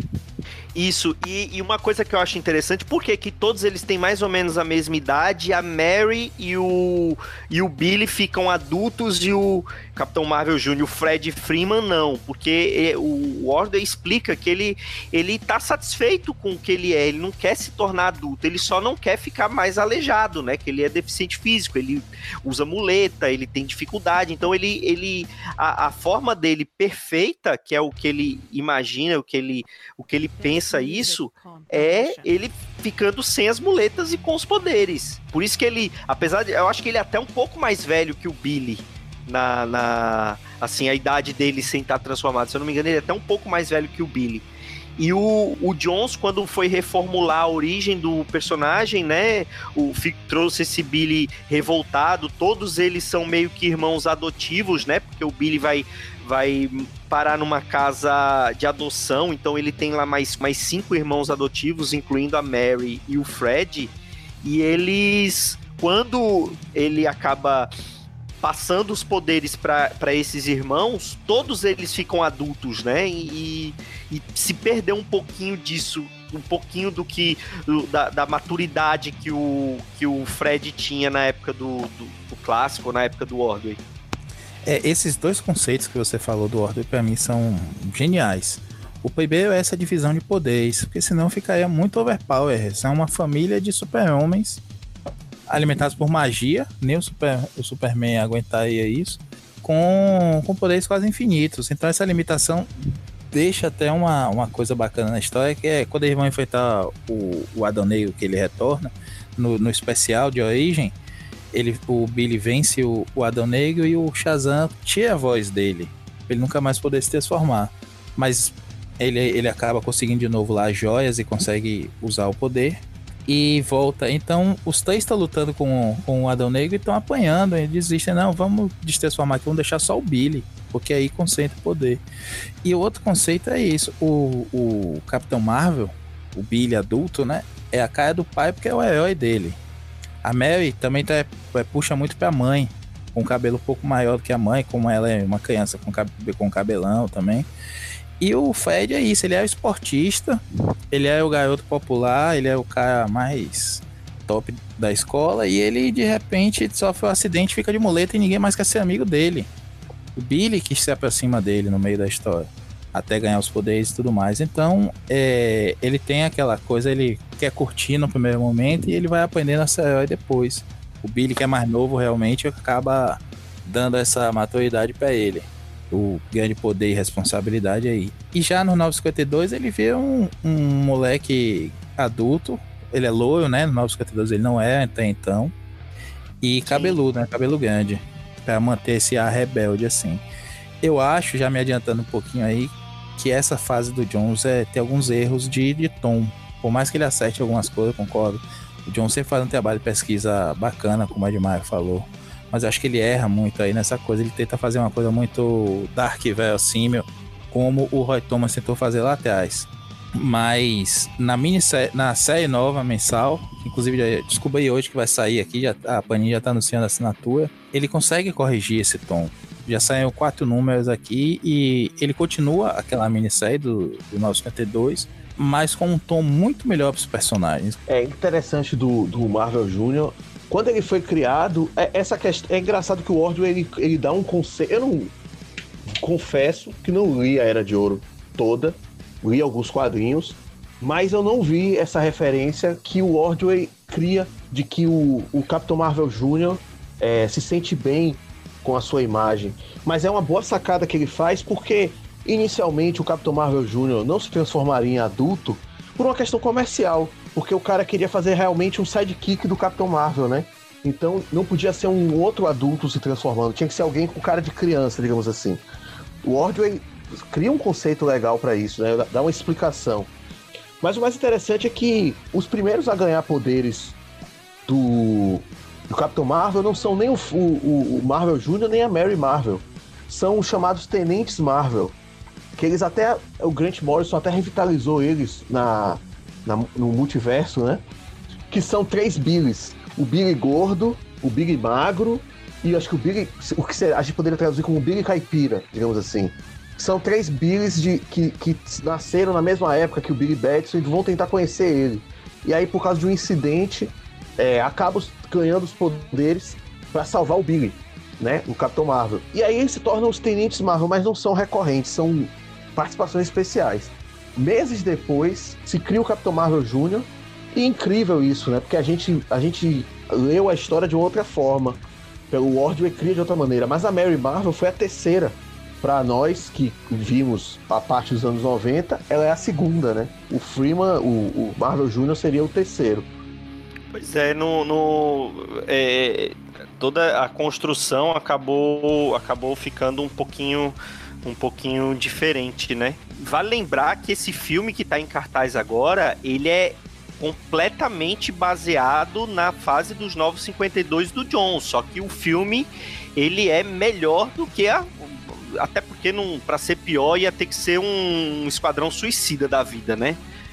Isso, e, e uma coisa que eu acho interessante, porque que todos eles têm mais ou menos a mesma idade, a Mary e o, e o Billy ficam adultos e o Capitão Marvel Júnior, o Fred Freeman, não, porque o Ordway explica que ele, ele tá satisfeito com o que ele é, ele não quer se tornar adulto, ele só não quer ficar mais aleijado, né, que ele é deficiente físico, ele usa muleta, ele tem dificuldade, então ele, ele a, a forma dele perfeita, que é o que ele imagina, o que ele, o que ele pensa isso, é ele ficando sem as muletas e com os poderes. Por isso que ele, apesar de, eu acho que ele é até um pouco mais velho que o Billy, na, na assim, a idade dele sem estar transformado. Se eu não me engano, ele é até um pouco mais velho que o Billy. E o, o Jones, quando foi reformular a origem do personagem, né, o, trouxe esse Billy revoltado, todos eles são meio que irmãos adotivos, né, porque o Billy vai, vai parar numa casa de adoção, então ele tem lá mais, mais cinco irmãos adotivos, incluindo a Mary e o Fred, e eles, quando ele acaba passando os poderes para esses irmãos, todos eles ficam adultos, né? E, e se perder um pouquinho disso, um pouquinho do que da, da maturidade que o, que o Fred tinha na época do, do, do clássico, na época do Ordway. É, esses dois conceitos que você falou do Ordway para mim são geniais. O primeiro é essa divisão de poderes, porque senão ficaria muito overpower. São uma família de super-homens alimentados por magia, nem o, super, o Superman aguentaria isso, com, com poderes quase infinitos. Então essa limitação deixa até uma, uma coisa bacana na história, que é quando eles vão enfrentar o, o Adão Negro, que ele retorna, no, no especial de origem, ele, o Billy vence o, o Adão Negro e o Shazam tira a voz dele, pra ele nunca mais poder se transformar. Mas ele, ele acaba conseguindo de novo lá as joias e consegue usar o poder. E volta. Então, os três estão lutando com, com o Adão Negro e estão apanhando. Eles desistem. Não, vamos destransformar aqui, vamos deixar só o Billy, porque aí concentra o poder. E o outro conceito é isso. O, o Capitão Marvel, o Billy adulto, né? É a cara do pai porque é o herói dele. A Mary também tá, é, puxa muito pra mãe, com cabelo um pouco maior do que a mãe, como ela é uma criança com, cab com cabelão também. E o Fred é isso, ele é o esportista, ele é o garoto popular, ele é o cara mais top da escola, e ele de repente sofre um acidente, fica de muleta e ninguém mais quer ser amigo dele. O Billy que se aproxima dele no meio da história, até ganhar os poderes e tudo mais. Então, é, ele tem aquela coisa, ele quer curtir no primeiro momento e ele vai aprendendo a ser herói depois. O Billy, que é mais novo, realmente acaba dando essa maturidade pra ele. O grande poder e responsabilidade aí. E já no novecentos e cinquenta e dois ele vê um, um moleque adulto. Ele é loiro, né? No novecentos e cinquenta e dois ele não é até então. E cabeludo, né? Cabelo grande. Pra manter esse ar rebelde assim. Eu acho, já me adiantando um pouquinho aí, que essa fase do Jones é, tem alguns erros de, de tom. Por mais que ele acerte algumas coisas, eu concordo. O Jones sempre faz um trabalho de pesquisa bacana, como a Edmar falou. Mas eu acho que ele erra muito aí nessa coisa. Ele tenta fazer uma coisa muito dark e verossímil, como o Roy Thomas tentou fazer lá atrás. Mas na, minissérie, na série nova, mensal, inclusive já descobri hoje que vai sair aqui, já, a Panini já está anunciando a assinatura, ele consegue corrigir esse tom. Já saíram quatro números aqui e ele continua aquela minissérie do, do novecentos e cinquenta e dois, mas com um tom muito melhor para os personagens. É interessante do, do Marvel Júnior, quando ele foi criado, é, essa questão, é engraçado que o Ordway, ele, ele dá um conceito, eu não confesso que não li a Era de Ouro toda, li alguns quadrinhos, mas eu não vi essa referência que o Ordway cria de que o, o Capitão Marvel Júnior é, se sente bem com a sua imagem. Mas é uma boa sacada que ele faz, porque inicialmente o Capitão Marvel Júnior não se transformaria em adulto por uma questão comercial, porque o cara queria fazer realmente um sidekick do Capitão Marvel, né? Então não podia ser um outro adulto se transformando, tinha que ser alguém com cara de criança, digamos assim. O Ordway cria um conceito legal para isso, né? Dá uma explicação. Mas o mais interessante é que os primeiros a ganhar poderes do, do Capitão Marvel não são nem o, o, o Marvel Júnior nem a Mary Marvel. São os chamados Tenentes Marvel. Que eles até... O Grant Morrison até revitalizou eles na, na, no multiverso, né? Que são três Billys. O Billy gordo, o Billy magro e acho que o Billy... O que a gente poderia traduzir como Billy caipira, digamos assim. São três Billys de, que, que nasceram na mesma época que o Billy Batson e vão tentar conhecer ele. E aí, por causa de um incidente, é, acabam ganhando os poderes para salvar o Billy, né? O Capitão Marvel. E aí eles se tornam os Tenentes Marvel, mas não são recorrentes, são participações especiais. Meses depois, se cria o Capitão Marvel Júnior e é incrível isso, né? Porque a gente, a gente leu a história de outra forma. Pelo Ordway cria de outra maneira. Mas a Mary Marvel foi a terceira. Para nós que vimos a parte dos anos noventa, ela é a segunda, né? O Freeman, o, o Marvel Júnior seria o terceiro. Pois é, no, no é, toda a construção acabou, acabou ficando um pouquinho, um pouquinho diferente, né? Vale lembrar que esse filme que está em cartaz agora, ele é completamente baseado na fase dos novecentos e cinquenta e dois do John, só que o filme ele é melhor do que a... Até porque para ser pior ia ter que ser um Esquadrão Suicida da vida, né?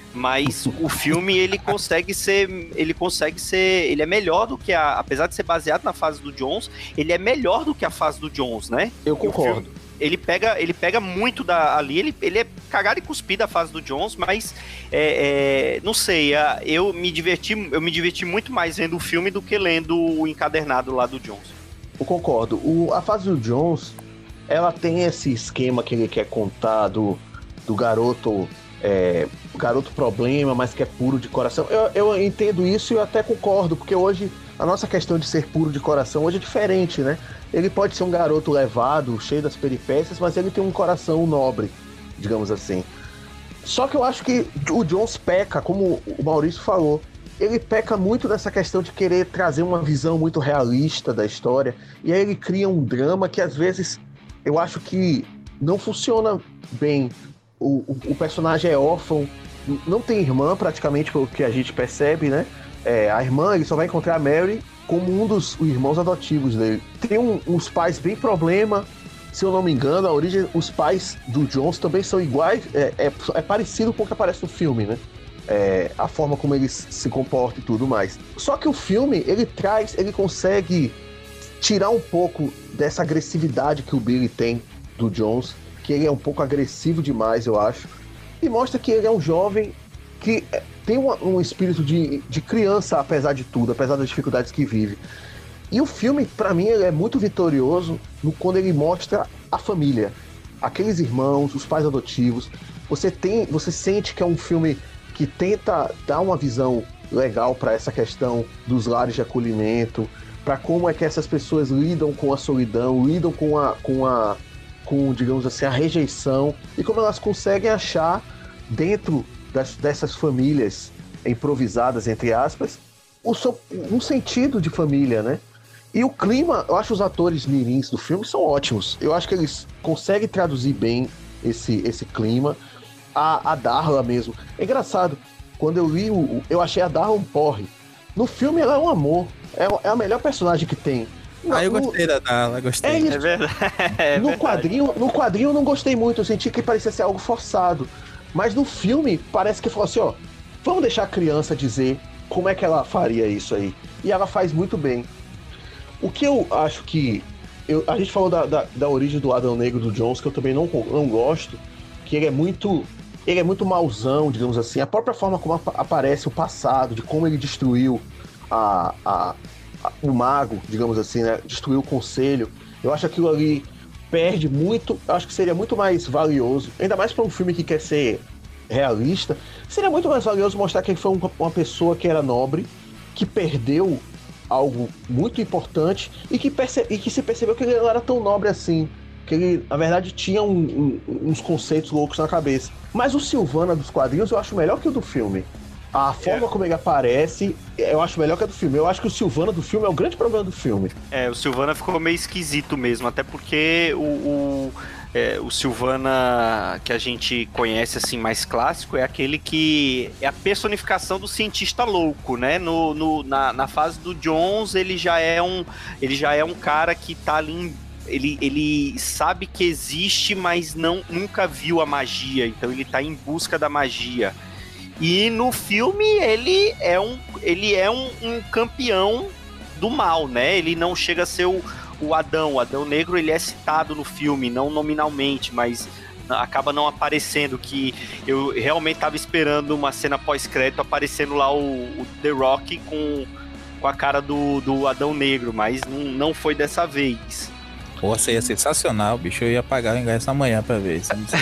Mas o filme ele consegue ser, ele consegue ser, ele é melhor do que a, apesar de ser baseado na fase do Jones, ele é melhor do que a fase do Jones, né? Eu concordo. Filme, ele pega, ele pega muito da ali, ele, ele é cagado e cuspido a fase do Jones, mas é, é, não sei, eu me diverti, eu me diverti muito mais vendo o filme do que lendo o encadernado lá do Jones. Eu concordo. O, a fase do Jones, ela tem esse esquema que ele quer contar do, do garoto, é, garoto problema, mas que é puro de coração. Eu, eu entendo isso e eu até concordo, porque hoje a nossa questão de ser puro de coração hoje é diferente, né? Ele pode ser um garoto levado, cheio das peripécias, mas ele tem um coração nobre, digamos assim. Só que eu acho que o Jones peca, como o Maurício falou, ele peca muito nessa questão de querer trazer uma visão muito realista da história, e aí ele cria um drama que às vezes eu acho que não funciona bem. O, o, o personagem é órfão, não tem irmã praticamente, pelo que a gente percebe, né? É, a irmã, ele só vai encontrar a Mary como um dos irmãos adotivos dele. Tem um, uns pais bem problema, se eu não me engano, a origem, os pais do Jones também são iguais, é, é, é parecido com o que aparece no filme, né? é, a forma como ele se comporta e tudo mais. Só que o filme, ele traz, ele consegue tirar um pouco dessa agressividade que o Billy tem do Jones, que ele é um pouco agressivo demais, eu acho, e mostra que ele é um jovem que tem uma, um espírito de, de criança, apesar de tudo, apesar das dificuldades que vive. E o filme, pra mim, ele é muito vitorioso no, quando ele mostra a família, aqueles irmãos, os pais adotivos. Você tem, você sente que é um filme que tenta dar uma visão legal para essa questão dos lares de acolhimento, para como é que essas pessoas lidam com a solidão, lidam com a, com a, com, digamos assim, a rejeição, e como elas conseguem achar dentro das, dessas famílias improvisadas, entre aspas, o seu, um sentido de família, né? E o clima, eu acho os atores mirins do filme são ótimos. Eu acho que eles conseguem traduzir bem esse, esse clima. A, a Darla mesmo. É engraçado, quando eu li o... Eu achei a Darla um porre. No filme ela é um amor. É, é a melhor personagem que tem. No, ah, eu gostei no, da Darla, gostei. É, isso. É verdade. É no, verdade. Quadrinho, no quadrinho eu não gostei muito. Eu senti que parecia ser algo forçado. Mas no filme parece que falou assim, ó, vamos deixar a criança dizer como é que ela faria isso aí. E ela faz muito bem. O que eu acho que... Eu, a gente falou da, da, da origem do Adão Negro do Jones, que eu também não, não gosto, que ele é muito... Ele é muito mauzão, digamos assim. A própria forma como ap- aparece o passado, de como ele destruiu a, a, a, o mago, digamos assim, né? Destruiu o conselho. Eu acho que aquilo ali perde muito. Eu acho que seria muito mais valioso, ainda mais para um filme que quer ser realista, seria muito mais valioso mostrar que ele foi um, uma pessoa que era nobre, que perdeu algo muito importante e que, perce- e que se percebeu que ele não era tão nobre assim. Que ele, na verdade, tinha um, um, uns conceitos loucos na cabeça. Mas o Sylvana dos quadrinhos eu acho melhor que o do filme. A forma é. como ele aparece, eu acho melhor que a do filme. Eu acho que o Sylvana do filme é o grande problema do filme. É, o Sylvana ficou meio esquisito mesmo, até porque o, o, é, o Sylvana que a gente conhece, assim, mais clássico, é aquele que é a personificação do cientista louco, né? No, no, na, na fase do Jones, ele já é um, ele já é um cara que tá ali em Ele, ele sabe que existe, mas não, nunca viu a magia. Então ele tá em busca da magia. E no filme ele é um, ele é um, um campeão do mal, né? Ele não chega a ser o, o Adão. O Adão Negro, ele é citado no filme, não nominalmente, mas acaba não aparecendo. Que eu realmente tava esperando uma cena pós-crédito aparecendo lá o, o The Rock com, com a cara do, do Adão Negro, mas não, não foi dessa vez. Pô, isso aí é sensacional, bicho. Eu ia pagar o ingresso amanhã pra ver.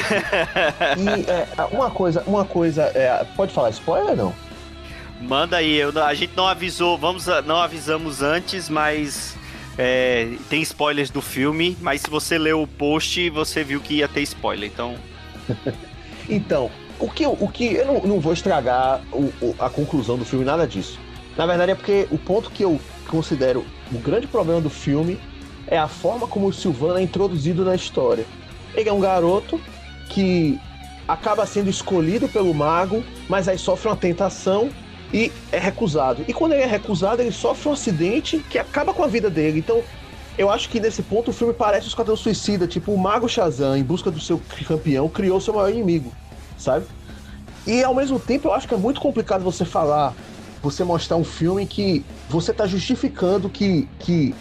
E é, uma coisa, uma coisa, é, pode falar spoiler ou não? Manda aí, eu, a gente não avisou, vamos, não avisamos antes, mas é, tem spoilers do filme, mas se você leu o post, você viu que ia ter spoiler, então... Então, o que, eu, o que eu não, não vou estragar o, o, a conclusão do filme, nada disso. Na verdade é porque o ponto que eu considero o grande problema do filme é a forma como o Sylvana é introduzido na história. Ele é um garoto que acaba sendo escolhido pelo mago, mas aí sofre uma tentação e é recusado. E quando ele é recusado, ele sofre um acidente que acaba com a vida dele. Então, eu acho que nesse ponto o filme parece o Esquadrão Suicida. Tipo, o mago Shazam, em busca do seu campeão, criou seu maior inimigo, sabe? E ao mesmo tempo, eu acho que é muito complicado você falar, você mostrar um filme que você tá justificando que... que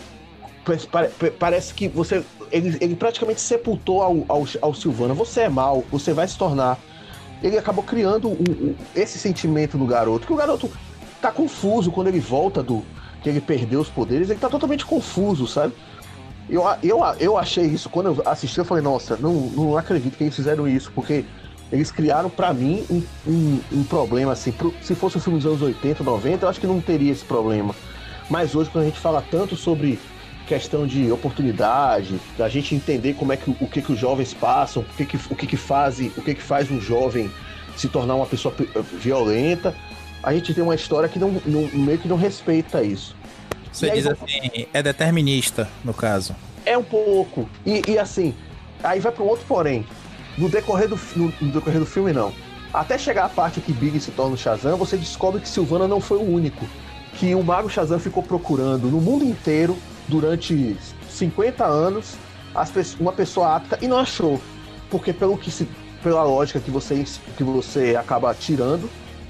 parece que você ele, ele praticamente sepultou ao, ao, ao Sylvana. Você é mal, você vai se tornar. Ele acabou criando um, um, esse sentimento no garoto, que o garoto tá confuso quando ele volta do que ele perdeu os poderes, ele tá totalmente confuso, sabe? Eu, eu, eu achei isso, quando eu assisti eu falei, nossa, não, não acredito que eles fizeram isso, porque eles criaram pra mim um, um, um problema assim. Pro, se fosse um filme dos anos oitenta, noventa, eu acho que não teria esse problema. Mas hoje, quando a gente fala tanto sobre questão de oportunidade, da gente entender como é que o que, que os jovens passam, o que que, o que que faz, o que que faz um jovem se tornar uma pessoa violenta, a gente tem uma história que não, não meio que não respeita isso. Você diz aí, assim, é determinista no caso. É um pouco. E, e assim, aí vai para um outro porém. No decorrer do no, no decorrer do filme não. Até chegar a parte que Big se torna o Shazam, você descobre que Sylvana não foi o único, que o mago Shazam ficou procurando no mundo inteiro durante cinquenta anos as, uma pessoa apta e não achou, porque pelo que se, pela lógica que você, que você acaba tirando,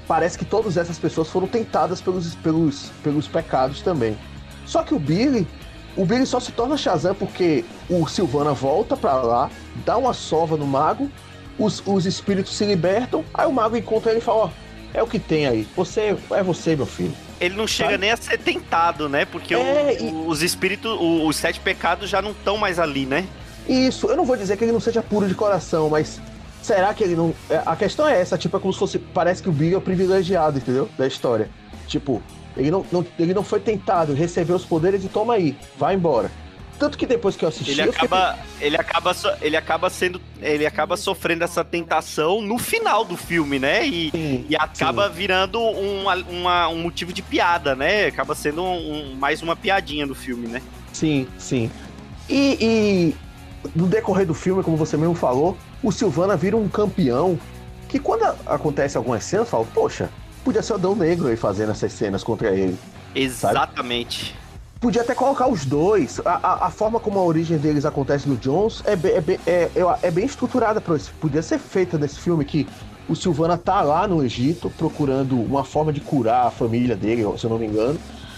parece que todas essas pessoas foram tentadas pelos, pelos, pelos pecados também. Só que o Billy, o Billy só se torna Shazam porque o Sylvana volta pra lá, dá uma sova no mago, os, os espíritos se libertam, aí o mago encontra ele e fala, ó, é o que tem aí, você, é você, meu filho. Ele não chega, sabe, nem a ser tentado, né? Porque é, o, e... os espíritos, o, os sete pecados já não estão mais ali, né? Isso, eu não vou dizer que ele não seja puro de coração, mas será que ele não... A questão é essa, tipo, é como se fosse... Parece que o Billy é o privilegiado, entendeu? Da história. Tipo, ele não, não, ele não foi tentado, recebeu os poderes e toma aí, vai embora. Tanto que depois que eu assisti... Ele acaba, fiquei... ele acaba, ele acaba sendo... Ele acaba sofrendo essa tentação no final do filme, né? E, sim, e acaba sim. virando um, uma, um motivo de piada, né? Acaba sendo um, um, mais uma piadinha do filme, né? Sim, sim. E, e no decorrer do filme, como você mesmo falou, o Sylvana vira um campeão que quando acontece algumas cenas, eu falo, poxa, podia ser o Adão Negro aí fazendo essas cenas contra ele. Exatamente. Sabe? Podia até colocar os dois. A, a, a forma como a origem deles acontece no Jones é bem, é bem, é, é bem estruturada para isso. Podia ser feita nesse filme que o Sylvana tá lá no Egito procurando uma forma de curar a família dele, se eu não me engano.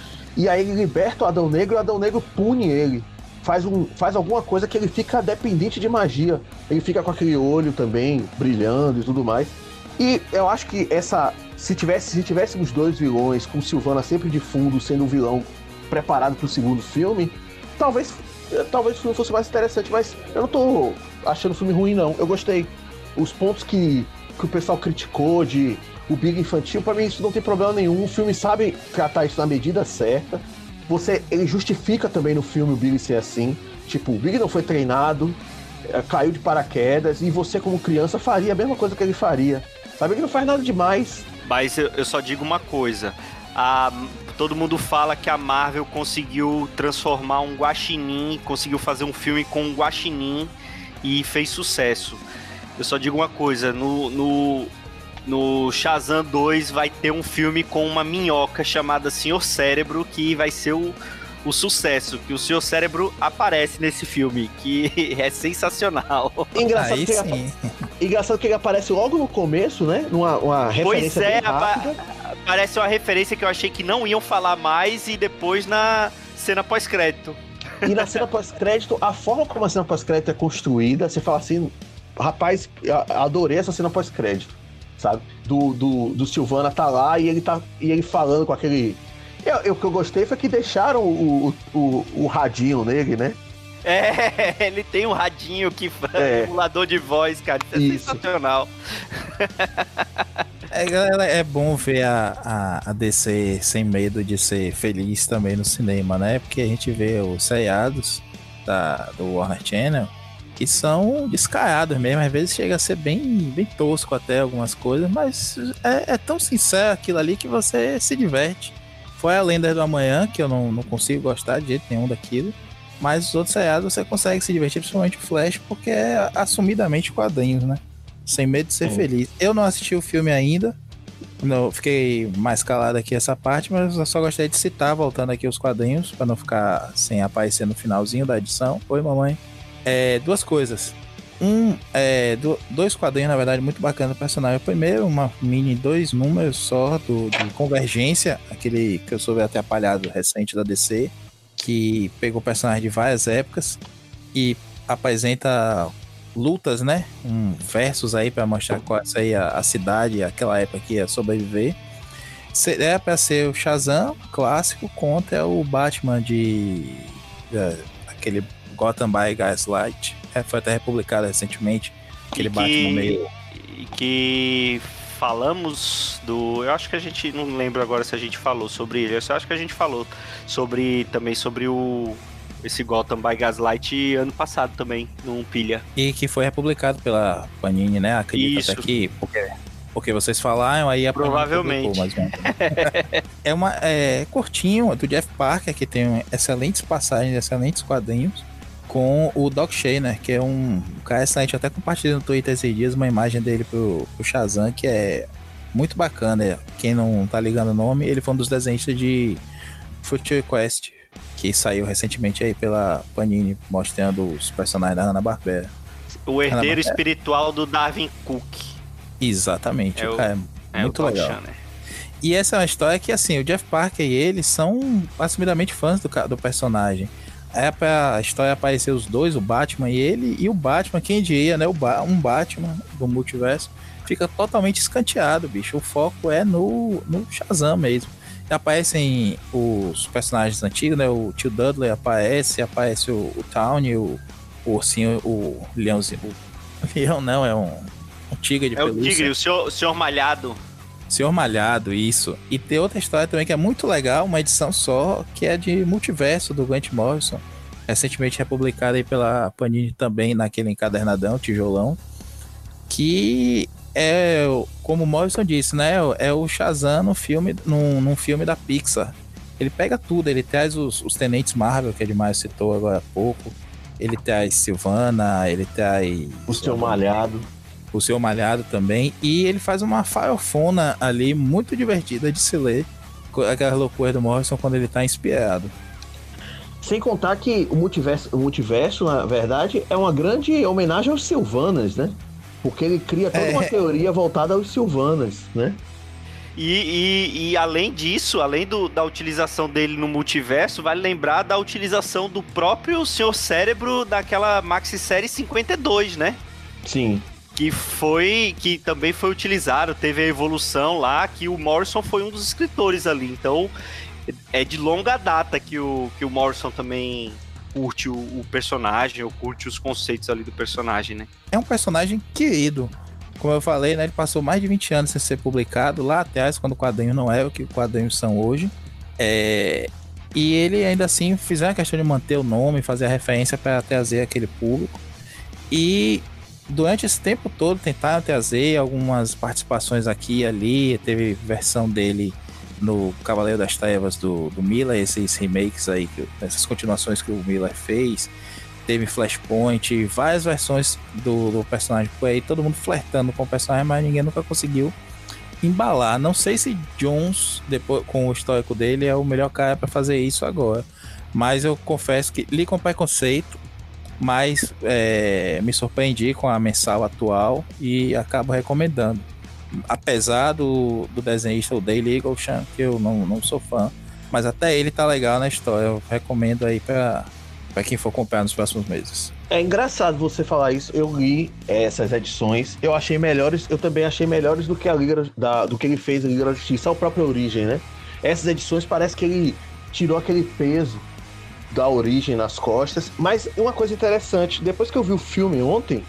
E aí ele liberta o Adão Negro e o Adão Negro pune ele. Faz, um, faz alguma coisa que ele fica dependente de magia. Ele fica com aquele olho também brilhando e tudo mais. E eu acho que essa... Se, tivesse, se tivéssemos dois vilões, com Sylvana sempre de fundo, sendo um vilão preparado pro segundo filme, talvez, talvez o filme fosse mais interessante, mas eu não tô achando o filme ruim, não. Eu gostei. Os pontos que, que o pessoal criticou de o Big infantil, pra mim isso não tem problema nenhum. O filme sabe tratar isso na medida certa. Você, ele justifica também no filme o Big ser assim. Tipo, o Big não foi treinado, caiu de paraquedas, e você como criança faria a mesma coisa que ele faria. Sabe, ele não faz nada demais. Mas eu, eu só digo uma coisa. A... Todo mundo fala que a Marvel conseguiu transformar um guaxinim, conseguiu fazer um filme com um guaxinim e fez sucesso. Eu só digo uma coisa, no, no, no Shazam dois vai ter um filme com uma minhoca chamada Senhor Cérebro, que vai ser o, o sucesso, que o Senhor Cérebro aparece nesse filme, que é sensacional. Engraçado, que ele, engraçado que ele aparece logo no começo, né? Numa uma referência pois é, bem rápida. Parece uma referência que eu achei que não iam falar mais e depois na cena pós-crédito. E na cena pós-crédito, a forma como a cena pós-crédito é construída, você fala assim, rapaz, adorei essa cena pós-crédito, sabe? Do, do, do Sylvana tá lá e ele, tá, e ele falando com aquele... Eu, eu, o que eu gostei foi que deixaram o, o, o, o radinho nele, né? É, ele tem um radinho que é emulador de voz, cara. Isso é Isso. sensacional. É, é bom ver a, a, a D C sem medo de ser feliz também no cinema, né? Porque a gente vê os seriados da, do Warner Channel que são descarados mesmo. Às vezes chega a ser bem, bem tosco até algumas coisas, mas é, é tão sincero aquilo ali que você se diverte. Foi a Lenda do Amanhã, que eu não, não consigo gostar de jeito nenhum daquilo. Mas os outros seriados você consegue se divertir, principalmente o Flash, porque é assumidamente quadrinhos, né? Sem medo de ser Sim. feliz. Eu não assisti o filme ainda, não, fiquei mais calado aqui essa parte, mas eu só gostaria de citar, voltando aqui os quadrinhos, para não ficar sem aparecer no finalzinho da edição. Oi, mamãe. É, duas coisas. Um, é, do, dois quadrinhos, na verdade, muito bacana do personagem. O primeiro, uma mini, dois números só do, de Convergência, aquele que eu soube atrapalhado recente da D C, que pegou personagens de várias épocas e apresenta lutas, né? Um versus aí para mostrar qual é a, a cidade, aquela época que ia sobreviver. É para ser o Shazam clássico contra o Batman de, de aquele Gotham by Gaslight. É, foi até republicado recentemente. Aquele que, Batman meio. Que falamos do. Eu acho que a gente. Não lembro agora se a gente falou sobre ele. Eu acho que a gente falou sobre também sobre o. Esse Gotham by Gaslight ano passado também, num pilha. E que foi republicado pela Panini, né? Acredito Isso. até aqui, porque, porque vocês falaram, aí a Provavelmente. Panini publicou, mas é uma é curtinho, do Jeff Parker, que tem excelentes passagens, excelentes quadrinhos, com o Doc Shaner, que é um cara excelente. Eu até compartilhei no Twitter esses dias uma imagem dele pro, pro Shazam, que é muito bacana. Quem não tá ligando o nome, ele foi um dos desenhistas de Future Quest, que saiu recentemente aí pela Panini, mostrando os personagens da Hanna-Barbera. O herdeiro espiritual do Darwin Cook. Exatamente. É o o, cara É, muito o legal. Chan, né? E essa é uma história que, assim, o Jeff Parker e ele são assumidamente fãs do, do personagem. É pra a história aparecer os dois, o Batman e ele, e o Batman, quem diria, né? O ba um Batman do multiverso fica totalmente escanteado, bicho. O foco é no, no Shazam mesmo. E aparecem os personagens antigos, né? O Tio Dudley aparece, aparece o, o Tawny, o, o ursinho, o leãozinho. O leão não, é um, um tigre de é pelúcia. É o tigre, o senhor, o senhor Malhado. Senhor Malhado, isso. E tem outra história também que é muito legal, uma edição só, que é de Multiverso, do Grant Morrison. Recentemente republicada aí pela Panini também, naquele encadernadão, tijolão. Que é, como o Morrison disse, né? É o Shazam no filme, num, num filme da Pixar. Ele pega tudo, ele traz os, os Tenentes Marvel, que a Edmar citou agora há pouco. Ele traz Sylvana, ele traz... O Senhor Malhado. O Senhor Malhado também, e ele faz uma farofona ali muito divertida de se ler, aquela loucura do Morrison quando ele tá inspirado. Sem contar que o multiverso, o multiverso, na verdade, é uma grande homenagem aos Sylvanas, né? Porque ele cria toda uma é... teoria voltada aos Sylvanas, né? E, e, e além disso, além do, da utilização dele no multiverso, vale lembrar da utilização do próprio Senhor Cérebro daquela maxi-série cinquenta e dois, né? Sim. Que foi, que também foi utilizado, teve a evolução lá, que o Morrison foi um dos escritores ali. Então, é de longa data que o, que o Morrison também curte o, o personagem, ou curte os conceitos ali do personagem, né? É um personagem querido. Como eu falei, né, ele passou mais de vinte anos sem ser publicado, lá atrás, quando o quadrinho não era o que os quadrinhos são hoje. É... E ele ainda assim fizeram a questão de manter o nome, fazer a referência para trazer aquele público. E durante esse tempo todo tentaram trazer algumas participações aqui e ali, teve versão dele no Cavaleiro das Trevas do, do Miller, esses remakes aí, essas continuações que o Miller fez, teve Flashpoint, várias versões do, do personagem por aí, todo mundo flertando com o personagem, mas ninguém nunca conseguiu embalar. Não sei se Jones, depois, com o histórico dele, é o melhor cara para fazer isso agora, mas eu confesso que li com preconceito, mas é, me surpreendi com a mensal atual e acabo recomendando. Apesar do, do desenhista, o Dale Eaglesham, que eu não, não sou fã, mas até ele tá legal na história. Eu recomendo aí pra, pra quem for comprar nos próximos meses. É engraçado você falar isso. Eu li essas edições, eu achei melhores, eu também achei melhores do que a Liga da, do que ele fez a Liga da Justiça, a própria Origem, né? Essas edições parece que ele tirou aquele peso da Origem nas costas, mas uma coisa interessante, depois que eu vi o filme ontem,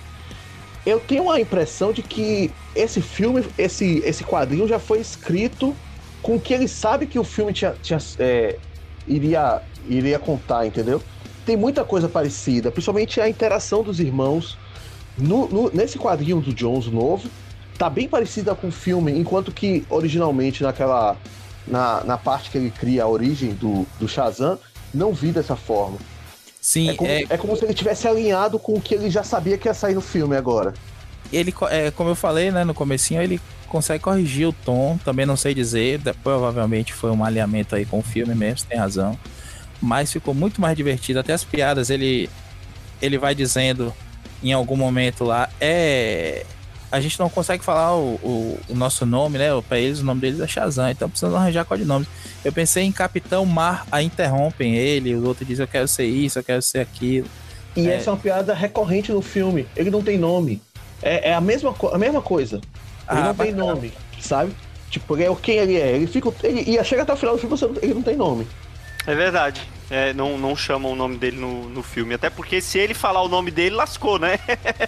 eu tenho uma impressão de que esse filme, esse, esse quadrinho já foi escrito com que ele sabe que o filme tinha, tinha, é, iria, iria contar, entendeu? Tem muita coisa parecida, principalmente a interação dos irmãos no, no, nesse quadrinho do Jones novo, tá bem parecida com o filme, enquanto que originalmente naquela, na, na parte que ele cria a origem do, do Shazam, não vi dessa forma. Sim, é como, é... é como se ele tivesse alinhado com o que ele já sabia que ia sair no filme agora. Ele, é, como eu falei, né, no comecinho, ele consegue corrigir o tom, também não sei dizer, provavelmente foi um alinhamento aí com o filme mesmo, você tem razão, mas ficou muito mais divertido, até as piadas, ele, ele vai dizendo em algum momento lá, é... a gente não consegue falar o, o, o nosso nome, né? Pra eles, o nome deles é Shazam, então precisamos arranjar codinomes. Eu pensei em Capitão Mar, aí interrompem ele, o outro diz, eu quero ser isso, eu quero ser aquilo. E é... essa é uma piada recorrente no filme, ele não tem nome. É, é a, mesma, a mesma coisa. Ele ah, não tem bacana. nome, sabe? Tipo, é quem ele é. Ele fica. Ele, e chega até o final do filme, você, ele não tem nome. É verdade. É, não, não chamam o nome dele no, no filme. Até porque se ele falar o nome dele, lascou, né?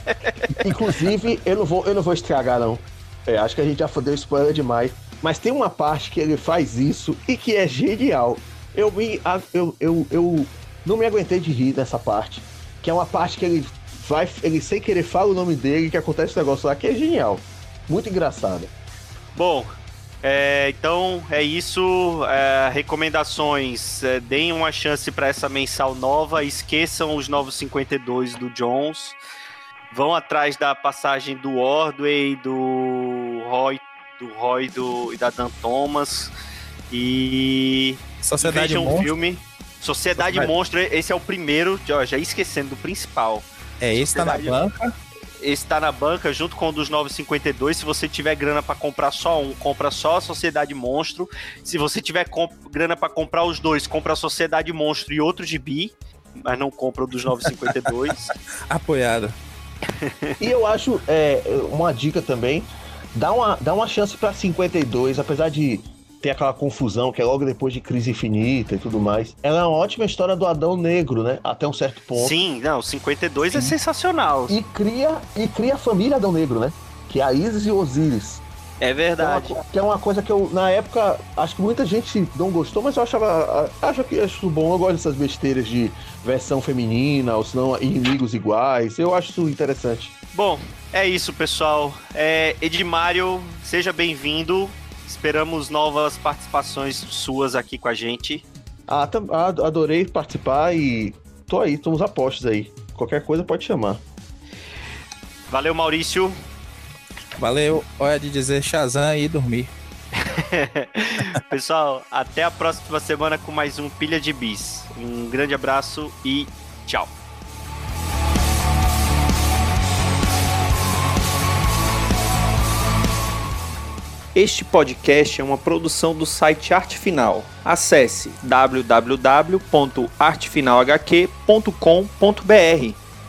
Inclusive, eu não vou, eu não vou estragar, não. É, acho que a gente já deu spoiler demais. Mas tem uma parte que ele faz isso e que é genial. Eu, me, eu, eu, eu não me aguentei de rir nessa parte. Que é uma parte que ele vai, ele sem querer fala o nome dele, que acontece um negócio lá que é genial. Muito engraçado. Bom, é, então é isso. É, recomendações: é, deem uma chance para essa mensal nova. Esqueçam os novos cinquenta e dois do Jones. Vão atrás da passagem do Ordway, do Roy, do Roy do, e da Dan Thomas. E Sociedade vejam Monstro. o filme Sociedade, Sociedade Monstro. Esse é o primeiro, ó, já esquecendo do principal. É, esse Sociedade... tá na banca. esse tá na banca junto com o dos novecentos e cinquenta e dois. Se você tiver grana pra comprar só um, compra só a Sociedade Monstro. Se você tiver comp- grana pra comprar os dois, compra a Sociedade Monstro e outro gibi, mas não compra o dos novecentos e cinquenta e dois. Apoiado. E eu acho é, uma dica também, dá uma, dá uma chance pra cinquenta e dois, apesar de ter aquela confusão que é logo depois de Crise Infinita e tudo mais. Ela é uma ótima história do Adão Negro, né? Até um certo ponto. Sim, não, cinquenta e dois Sim. é sensacional. E cria, e cria a família Adão Negro, né? Que é a Isis e Osíris. É verdade. Que é, uma, que é uma coisa que eu, na época, acho que muita gente não gostou, mas eu achava. Acho que acho bom. Eu gosto dessas besteiras de versão feminina, ou senão inimigos iguais. Eu acho isso interessante. Bom, é isso, pessoal. É, Edmário, seja bem-vindo. Esperamos novas participações suas aqui com a gente. Ah, tam- ah, adorei participar e tô aí, estamos a postos aí. Qualquer coisa pode chamar. Valeu, Maurício. Valeu, hora de dizer Shazam e dormir. Pessoal, até a próxima semana com mais um Pilha de Bis. Um grande abraço e tchau. Este podcast é uma produção do site Arte Final. Acesse w w w ponto arte final h q ponto com ponto b r.